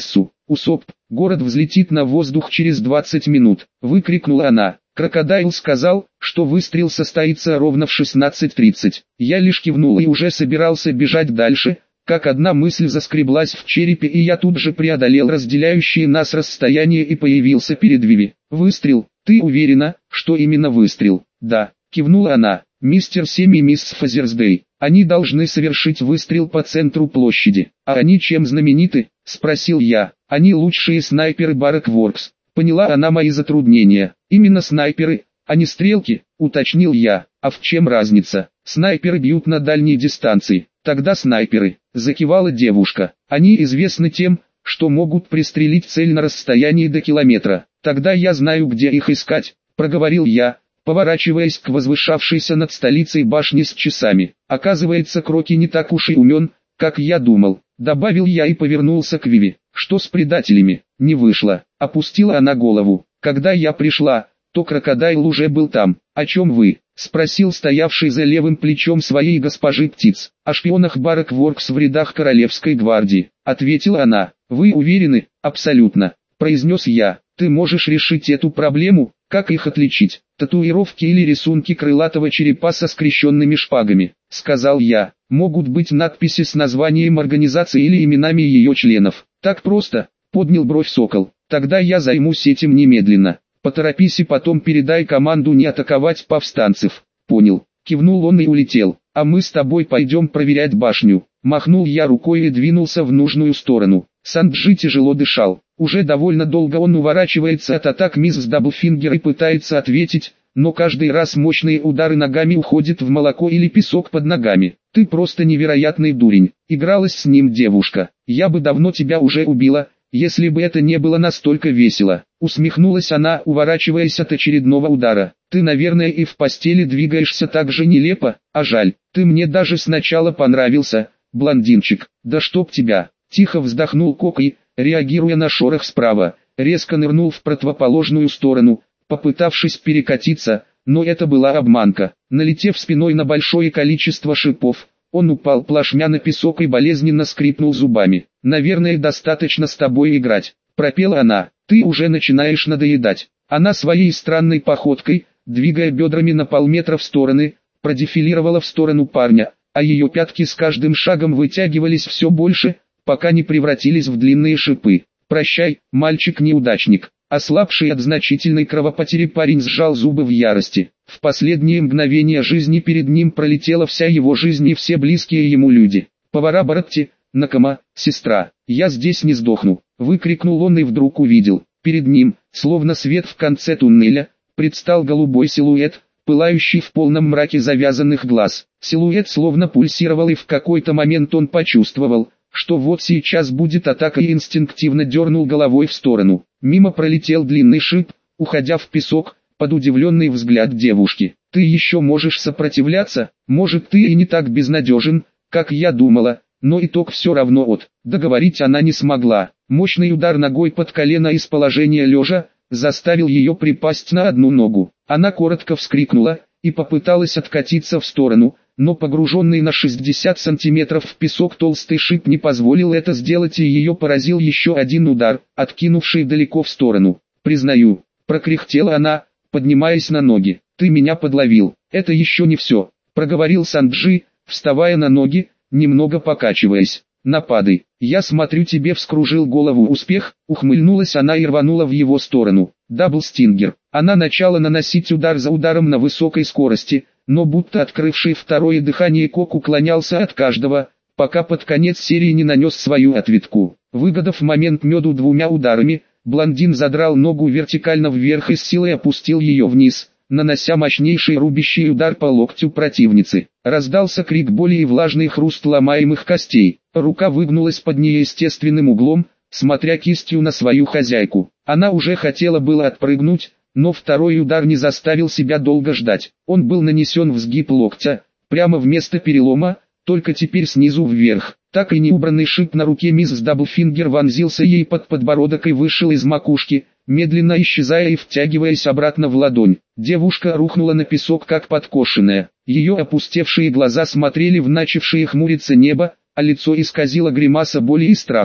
Усоп, город взлетит на воздух через двадцать минут, выкрикнула она. Крокодайл сказал, что выстрел состоится ровно в шестнадцать тридцать. Я лишь кивнул и уже собирался бежать дальше, как одна мысль заскреблась в черепе, и я тут же преодолел разделяющие нас расстояние и появился перед Виви. Выстрел, ты уверена, что именно выстрел? Да, кивнула она. Мистер Семи и мисс Фазерсдей, они должны совершить выстрел по центру площади. А они чем знамениты? Спросил я. Они лучшие снайперы Барракворкс. Поняла она мои затруднения. Именно снайперы, а не стрелки, уточнил я. А в чем разница? Снайперы бьют на дальней дистанции. Тогда снайперы, закивала девушка. Они известны тем, что могут пристрелить цель на расстоянии до километра. Тогда я знаю, где их искать, проговорил я, поворачиваясь к возвышавшейся над столицей башне с часами. Оказывается, Кроки не так уж и умен, как я думал. Добавил я и повернулся к Виви. Что с предателями? Не вышло. Опустила она голову. Когда я пришла, то Крокодайл уже был там. О чем вы? Спросил стоявший за левым плечом своей госпожи птиц. О шпионах Барракворкс в рядах Королевской гвардии. Ответила она. Вы уверены? Абсолютно. Произнес я. Ты можешь решить эту проблему? Как их отличить? Татуировки или рисунки крылатого черепа со скрещенными шпагами? Сказал я. Могут быть надписи с названием организации или именами ее членов. Так просто, поднял бровь сокол. Тогда я займусь этим немедленно. Поторопись и потом передай команду не атаковать повстанцев. Понял. Кивнул он и улетел. А мы с тобой пойдем проверять башню. Махнул я рукой и двинулся в нужную сторону. Санджи тяжело дышал. Уже довольно долго он уворачивается от атак мисс Даблфингер и пытается ответить, но каждый раз мощные удары ногами уходят в молоко или песок под ногами. Ты просто невероятный дурень. Игралась с ним девушка. Я бы давно тебя уже убила, если бы это не было настолько весело. Усмехнулась она, уворачиваясь от очередного удара. Ты, наверное, и в постели двигаешься так же нелепо, а жаль. Ты мне даже сначала понравился, блондинчик. Да чтоб тебя. Тихо вздохнул Кок и, реагируя на шорох справа, резко нырнул в противоположную сторону, попытавшись перекатиться, но это была обманка. Налетев спиной на большое количество шипов, он упал плашмя на песок и болезненно скрипнул зубами. «Наверное, достаточно с тобой играть», — пропела она. «Ты уже начинаешь надоедать». Она своей странной походкой, двигая бедрами на полметра в стороны, продефилировала в сторону парня, а ее пятки с каждым шагом вытягивались все больше, пока не превратились в длинные шипы. «Прощай, мальчик-неудачник». Ослабший от значительной кровопотери парень сжал зубы в ярости. В последние мгновения жизни перед ним пролетела вся его жизнь и все близкие ему люди. «Повара Баратти, Накама, сестра, я здесь не сдохну», — выкрикнул он и вдруг увидел. Перед ним, словно свет в конце туннеля, предстал голубой силуэт, пылающий в полном мраке завязанных глаз. Силуэт словно пульсировал, и в какой-то момент он почувствовал, что вот сейчас будет атака, и инстинктивно дернул головой в сторону. Мимо пролетел длинный шип, уходя в песок, под удивленный взгляд девушки. «Ты еще можешь сопротивляться, может, ты и не так безнадежен, как я думала, но итог все равно от». Договорить она не смогла. Мощный удар ногой под колено из положения лежа заставил ее припасть на одну ногу. Она коротко вскрикнула и попыталась откатиться в сторону, но погруженный на шестьдесят сантиметров в песок толстый шип не позволил это сделать, и ее поразил еще один удар, откинувший далеко в сторону. «Признаю», — прокряхтела она, поднимаясь на ноги. «Ты меня подловил. Это еще не все», — проговорил Санджи, вставая на ноги, немного покачиваясь. «Напады, я смотрю, тебе вскружил голову успех», — ухмыльнулась она и рванула в его сторону. Даблстингер. Она начала наносить удар за ударом на высокой скорости, но будто открывший второе дыхание Кок уклонялся от каждого, пока под конец серии не нанес свою ответку. Выгодав момент меду двумя ударами, блондин задрал ногу вертикально вверх и с силой опустил ее вниз, нанося мощнейший рубящий удар по локтю противницы. Раздался крик боли и влажный хруст ломаемых костей. Рука выгнулась под неестественным углом, смотря кистью на свою хозяйку. Она уже хотела было отпрыгнуть, но второй удар не заставил себя долго ждать. Он был нанесен в сгиб локтя, прямо вместо перелома, только теперь снизу вверх. Так и неубранный шип на руке мисс Даблфингер вонзился ей под подбородок и вышел из макушки, медленно исчезая и втягиваясь обратно в ладонь. Девушка рухнула на песок как подкошенная. Ее опустевшие глаза смотрели в начавшее хмуриться небо, а лицо исказило гримаса боли и страха.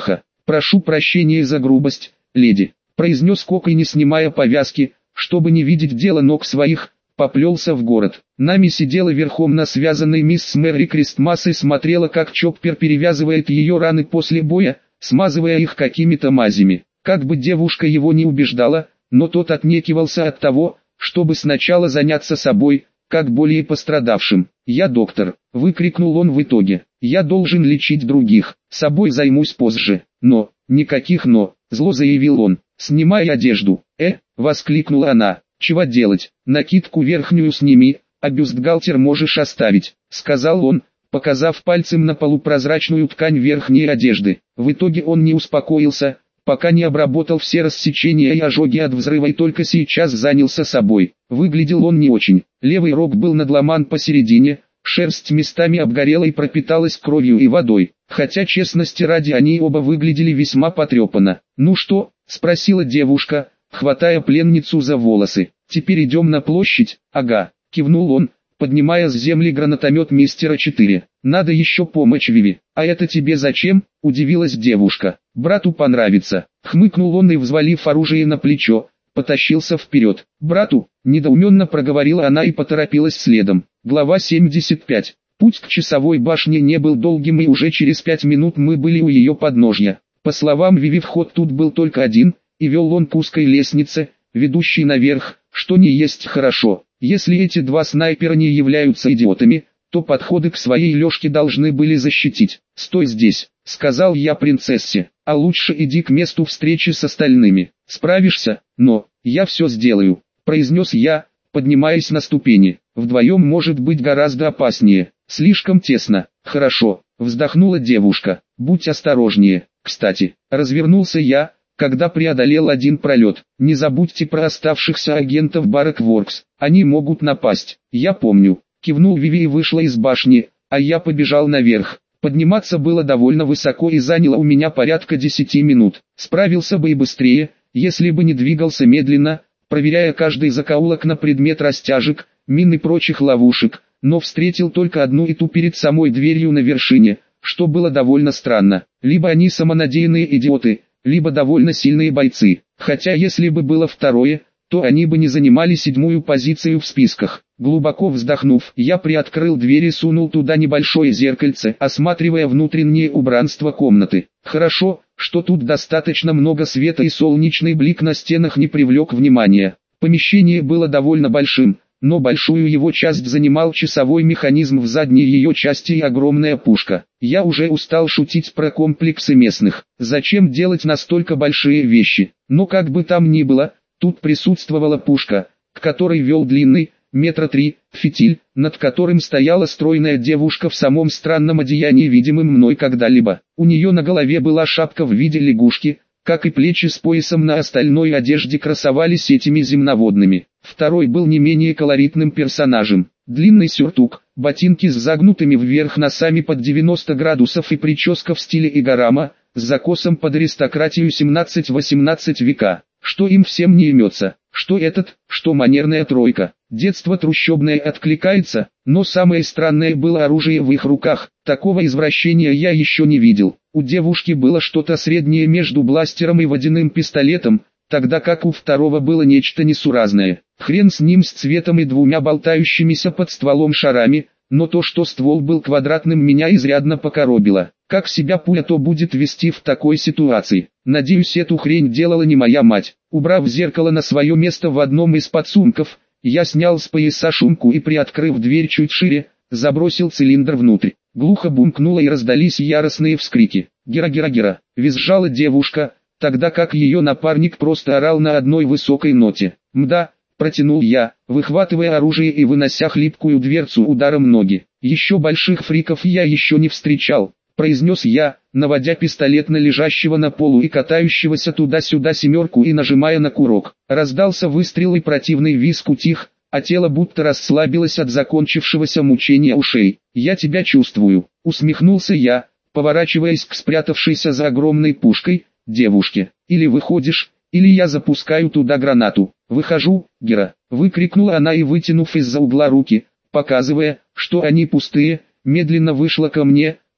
«Прошу прощения за грубость, леди», — произнес Кок и, не снимая повязки, чтобы не видеть дело ног своих, поплелся в город. Нами сидела верхом на связанной мисс Мэри Крестмас и смотрела, как Чоппер перевязывает ее раны после боя, смазывая их какими-то мазями. Как бы девушка его не убеждала, но тот отнекивался от того, чтобы сначала заняться собой, как более пострадавшим. «Я доктор», — выкрикнул он в итоге. «Я должен лечить других, собой займусь позже». «Но, никаких «но», — зло заявил он. «Снимай одежду». «Э», — воскликнула она. «Чего делать? Накидку верхнюю сними, а бюстгальтер можешь оставить», — сказал он, показав пальцем на полупрозрачную ткань верхней одежды. В итоге он не успокоился, пока не обработал все рассечения и ожоги от взрыва, и только сейчас занялся собой. Выглядел он не очень. Левый рог был надломан посередине, шерсть местами обгорела и пропиталась кровью и водой, хотя честности ради они оба выглядели весьма потрепанно. «Ну что?» — спросила девушка, хватая пленницу за волосы. «Теперь идем на площадь?» «Ага», — кивнул он, поднимая с земли гранатомет мистера четыре. «Надо еще помочь Виви». «А это тебе зачем?» — удивилась девушка. «Брату понравится», — хмыкнул он и, взвалив оружие на плечо, потащился вперед. «Брату?» — недоуменно проговорила она и поторопилась следом. Глава семьдесят пять. Путь к часовой башне не был долгим, и уже через пять минут мы были у ее подножья. По словам Виви, вход тут был только один, и вел он к узкой лестнице, ведущей наверх, что не есть хорошо. Если эти два снайпера не являются идиотами, то подходы к своей лёжке должны были защитить. «Стой здесь», — сказал я принцессе, — «а лучше иди к месту встречи с остальными. Справишься?» «Но, я все сделаю», — произнес я, поднимаясь на ступени. «Вдвоем может быть гораздо опаснее. Слишком тесно». «Хорошо», — вздохнула девушка, — «будь осторожнее». «Кстати», — развернулся я, когда преодолел один пролет. «Не забудьте про оставшихся агентов Барракворкс, они могут напасть». «Я помню», — кивнул Виви и вышла из башни, а я побежал наверх. Подниматься было довольно высоко и заняло у меня порядка десяти минут. Справился бы и быстрее, если бы не двигался медленно, проверяя каждый закоулок на предмет растяжек, мин и прочих ловушек, но встретил только одну и ту перед самой дверью на вершине, что было довольно странно. Либо они самонадеянные идиоты, либо довольно сильные бойцы, хотя если бы было второе, то они бы не занимали седьмую позицию в списках. Глубоко вздохнув, я приоткрыл дверь и сунул туда небольшое зеркальце, осматривая внутреннее убранство комнаты. Хорошо, что тут достаточно много света и солнечный блик на стенах не привлек внимания. Помещение было довольно большим, но большую его часть занимал часовой механизм в задней ее части и огромная пушка. Я уже устал шутить про комплексы местных. Зачем делать настолько большие вещи? Но как бы там ни было, тут присутствовала пушка, к которой вел длинный, метра три, фитиль, над которым стояла стройная девушка в самом странном одеянии, видимым мной когда-либо. У нее на голове была шапка в виде лягушки, как и плечи с поясом на остальной одежде красовались этими земноводными. Второй был не менее колоритным персонажем. Длинный сюртук, ботинки с загнутыми вверх носами под девяносто градусов и прическа в стиле Игорама, с закосом под аристократию семнадцать-восемнадцать века. Что им всем не имется, что этот, что манерная тройка. Детство трущобное откликается, но самое странное было оружие в их руках. Такого извращения я еще не видел. У девушки было что-то среднее между бластером и водяным пистолетом, тогда как у второго было нечто несуразное. Хрен с ним, с цветом и двумя болтающимися под стволом шарами, но то, что ствол был квадратным, меня изрядно покоробило. Как себя пуля то будет вести в такой ситуации? Надеюсь, эту хрень делала не моя мать. Убрав зеркало на свое место в одном из подсумков, я снял с пояса шумку и, приоткрыв дверь чуть шире, забросил цилиндр внутрь. Глухо бумкнуло и раздались яростные вскрики. «Гера-гера-гера!» — визжала девушка, тогда как ее напарник просто орал на одной высокой ноте. «Мда!» — протянул я, выхватывая оружие и вынося хлипкую дверцу ударом ноги. «Еще больших фриков я еще не встречал», — произнес я, наводя пистолет на лежащего на полу и катающегося туда-сюда семерку и нажимая на курок. Раздался выстрел и противный визг утих, а тело будто расслабилось от закончившегося мучения ушей. «Я тебя чувствую», — усмехнулся я, поворачиваясь к спрятавшейся за огромной пушкой девушке. «Или выходишь, или я запускаю туда гранату». «Выхожу, Гера», — выкрикнула она и, вытянув из-за угла руки, показывая, что они пустые, медленно вышла ко мне,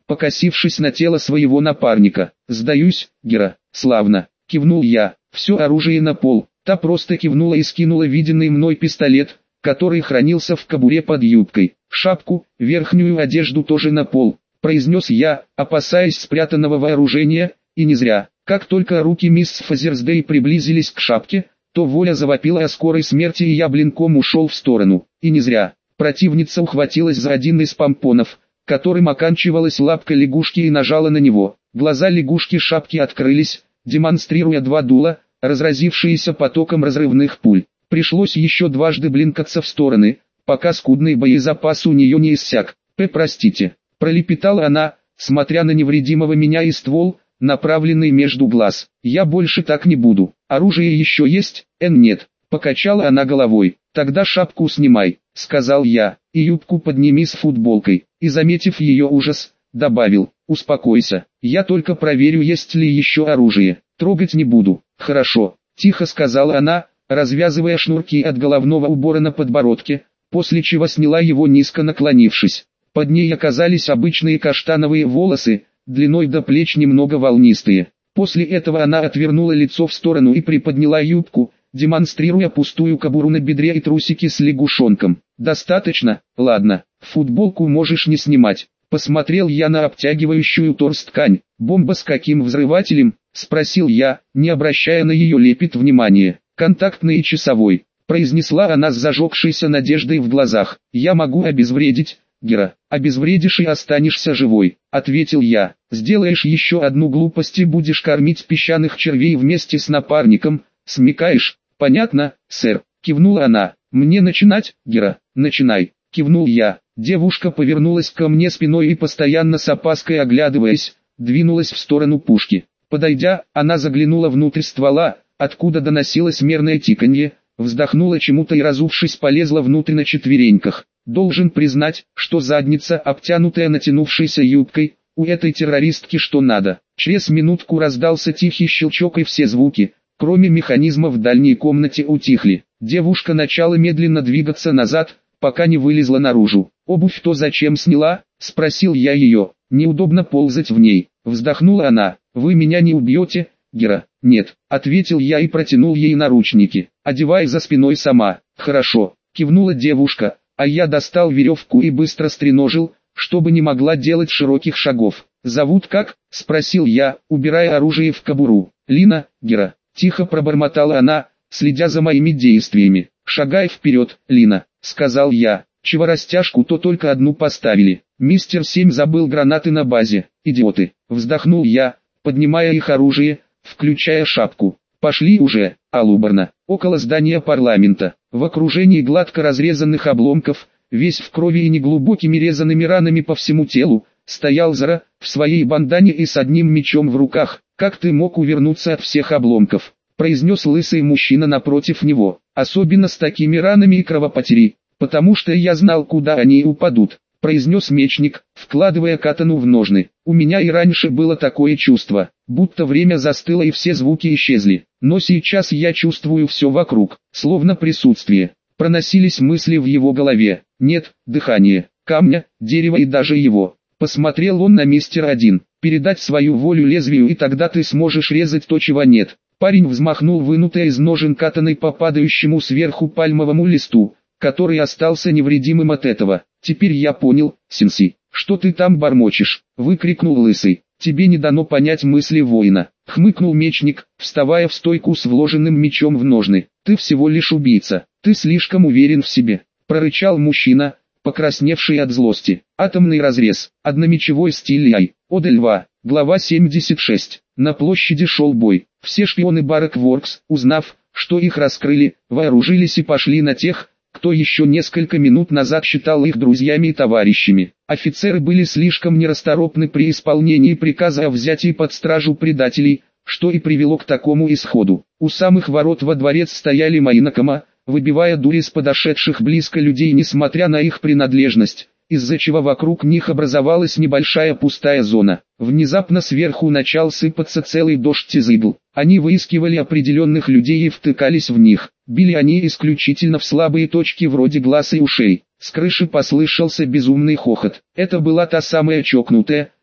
покосившись на тело своего напарника. «Сдаюсь, Гера». «Славно», — кивнул я. «Все оружие на пол». Та просто кивнула и скинула виденный мной пистолет, который хранился в кобуре под юбкой. «Шапку, верхнюю одежду тоже на пол», — произнес я, опасаясь спрятанного вооружения, и не зря. Как только руки мисс Фазерсдей приблизились к шапке, то воля завопила о скорой смерти, и я блинком ушел в сторону. И не зря. Противница ухватилась за один из помпонов, которым оканчивалась лапка лягушки, и нажала на него. Глаза лягушки шапки открылись, демонстрируя два дула, разразившиеся потоком разрывных пуль. Пришлось еще дважды блинкаться в стороны, пока скудный боезапас у нее не иссяк. «П, простите», — пролепетала она, смотря на невредимого меня, и ствол, направленный между глаз. «Я больше так не буду. Оружие еще есть?» «Эн, нет», — покачала она головой. «Тогда шапку снимай», — сказал я, — «и юбку подними с футболкой». И, заметив ее ужас, добавил: «Успокойся, я только проверю, есть ли еще оружие. Трогать не буду». «Хорошо», — тихо сказала она, развязывая шнурки от головного убора на подбородке, после чего сняла его, низко наклонившись. Под ней оказались обычные каштановые волосы, длиной до плеч, немного волнистые. После этого она отвернула лицо в сторону и приподняла юбку, демонстрируя пустую кобуру на бедре и трусики с лягушонком. «Достаточно? Ладно, футболку можешь не снимать». Посмотрел я на обтягивающую торс ткань. «Бомба с каким взрывателем?» — спросил я, не обращая на ее лепет внимания. «Контактный и часовой», — произнесла она с зажегшейся надеждой в глазах. «Я могу обезвредить, Гера». «Обезвредишь и останешься живой», — ответил я. «Сделаешь еще одну глупость и будешь кормить песчаных червей вместе с напарником. Смекаешь?» «Понятно, сэр», — кивнула она. «Мне начинать, Гера?» «Начинай», — кивнул я. Девушка повернулась ко мне спиной и, постоянно с опаской оглядываясь, двинулась в сторону пушки. Подойдя, она заглянула внутрь ствола, откуда доносилось мерное тиканье, вздохнула чему-то и, разувшись, полезла внутрь на четвереньках. Должен признать, что задница, обтянутая натянувшейся юбкой, у этой террористки что надо. Через минутку раздался тихий щелчок, и все звуки, кроме механизма в дальней комнате, утихли. Девушка начала медленно двигаться назад, пока не вылезла наружу. «Обувь-то зачем сняла?» — спросил я ее. «Неудобно ползать в ней», — вздохнула она. «Вы меня не убьете, Гера?» «Нет», — ответил я и протянул ей наручники. «Одевай за спиной сама». «Хорошо», — кивнула девушка, а я достал веревку и быстро стреножил, чтобы не могла делать широких шагов. «Зовут как?» — спросил я, убирая оружие в кобуру. «Лина, Гера», — тихо пробормотала она, следя за моими действиями. «Шагай вперед, Лина», — сказал я. «Чего растяжку, то только одну поставили. Мистер Семь забыл гранаты на базе. Идиоты», — вздохнул я, поднимая их оружие, включая шапку. «Пошли уже, Алубарна». Около здания парламента, в окружении гладко разрезанных обломков, весь в крови и неглубокими резанными ранами по всему телу, стоял Зара, в своей бандане и с одним мечом в руках. «Как ты мог увернуться от всех обломков?» — произнес лысый мужчина напротив него. «Особенно с такими ранами и кровопотерей». «Потому что я знал, куда они упадут», — произнес мечник, вкладывая катану в ножны. «У меня и раньше было такое чувство, будто время застыло и все звуки исчезли. Но сейчас я чувствую все вокруг, словно присутствие». Проносились мысли в его голове. Нет, дыхание, камня, дерева и даже его. Посмотрел он на мистер Один. «Передать свою волю лезвию, и тогда ты сможешь резать то, чего нет». Парень взмахнул вынутой из ножен катаной по падающему сверху пальмовому листу, который остался невредимым от этого. «Теперь я понял, Синси, что ты там бормочешь», — выкрикнул лысый. «Тебе не дано понять мысли воина», — хмыкнул мечник, вставая в стойку с вложенным мечом в ножны. «Ты всего лишь убийца, ты слишком уверен в себе», — прорычал мужчина, покрасневший от злости. Атомный разрез, одномечевой стиль Ай, Ода Льва, глава семьдесят шесть. На площади шел бой. Все шпионы Баракворкс, узнав, что их раскрыли, вооружились и пошли на тех, кто еще несколько минут назад считал их друзьями и товарищами. Офицеры были слишком нерасторопны при исполнении приказа о взятии под стражу предателей, что и привело к такому исходу. У самых ворот во дворец стояли мои накома, выбивая дурь из подошедших близко людей, несмотря на их принадлежность, из-за чего вокруг них образовалась небольшая пустая зона. Внезапно сверху начал сыпаться целый дождь из игл. Они выискивали определенных людей и втыкались в них. Били они исключительно в слабые точки вроде глаз и ушей. С крыши послышался безумный хохот. Это была та самая чокнутая,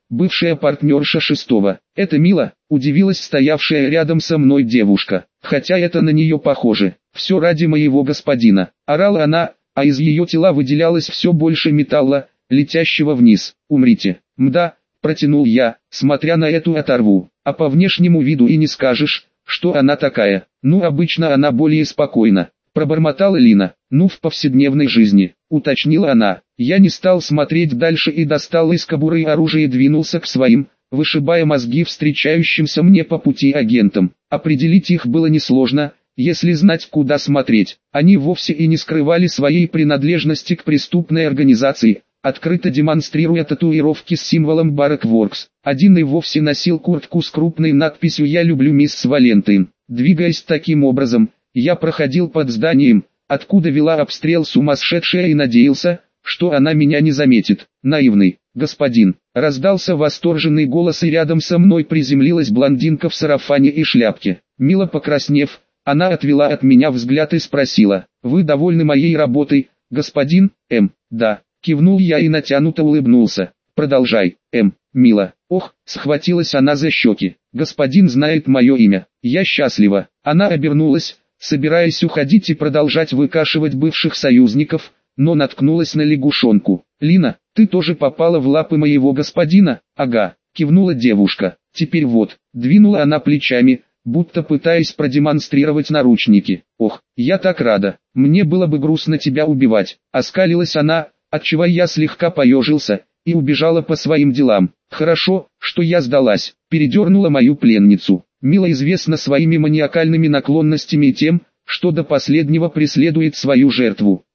бывшая партнерша шестого. Это Мила, удивилась стоявшая рядом со мной девушка. Хотя это на нее похоже. Все ради моего господина. Орала она, а из ее тела выделялось все больше металла, летящего вниз. Умрите. Мда, протянул я, смотря на эту оторву. А по внешнему виду и не скажешь, что она такая. Ну, обычно она более спокойна. Пробормотала Лина. Ну, в повседневной жизни, уточнила она. Я не стал смотреть дальше и достал из кобуры оружие и двинулся к своим, вышибая мозги встречающимся мне по пути агентам. Определить их было несложно, если знать, куда смотреть. Они вовсе и не скрывали своей принадлежности к преступной организации, открыто демонстрируя татуировки с символом Баракворкс. Один и вовсе носил куртку с крупной надписью «Я люблю мисс Валентайн». Двигаясь таким образом, я проходил под зданием, откуда вела обстрел сумасшедшая, и надеялся, что она меня не заметит. Наивный господин, раздался восторженный голос, и рядом со мной приземлилась блондинка в сарафане и шляпке. Мило покраснев, она отвела от меня взгляд и спросила: «Вы довольны моей работой, господин М?» «Да», кивнул я и натянуто улыбнулся. «Продолжай, М, Мила». Ох, схватилась она за щеки. «Господин знает мое имя. Я счастлива». Она обернулась, собираясь уходить и продолжать выкашивать бывших союзников, но наткнулась на лягушонку. «Лина, ты тоже попала в лапы моего господина?» «Ага», кивнула девушка. «Теперь вот», двинула она плечами, будто пытаясь продемонстрировать наручники. «Ох, я так рада, мне было бы грустно тебя убивать», оскалилась она, отчего я слегка поежился, и убежала по своим делам. «Хорошо, что я сдалась», передернула мою пленницу. Мила известна своими маниакальными наклонностями и тем, что до последнего преследует свою жертву.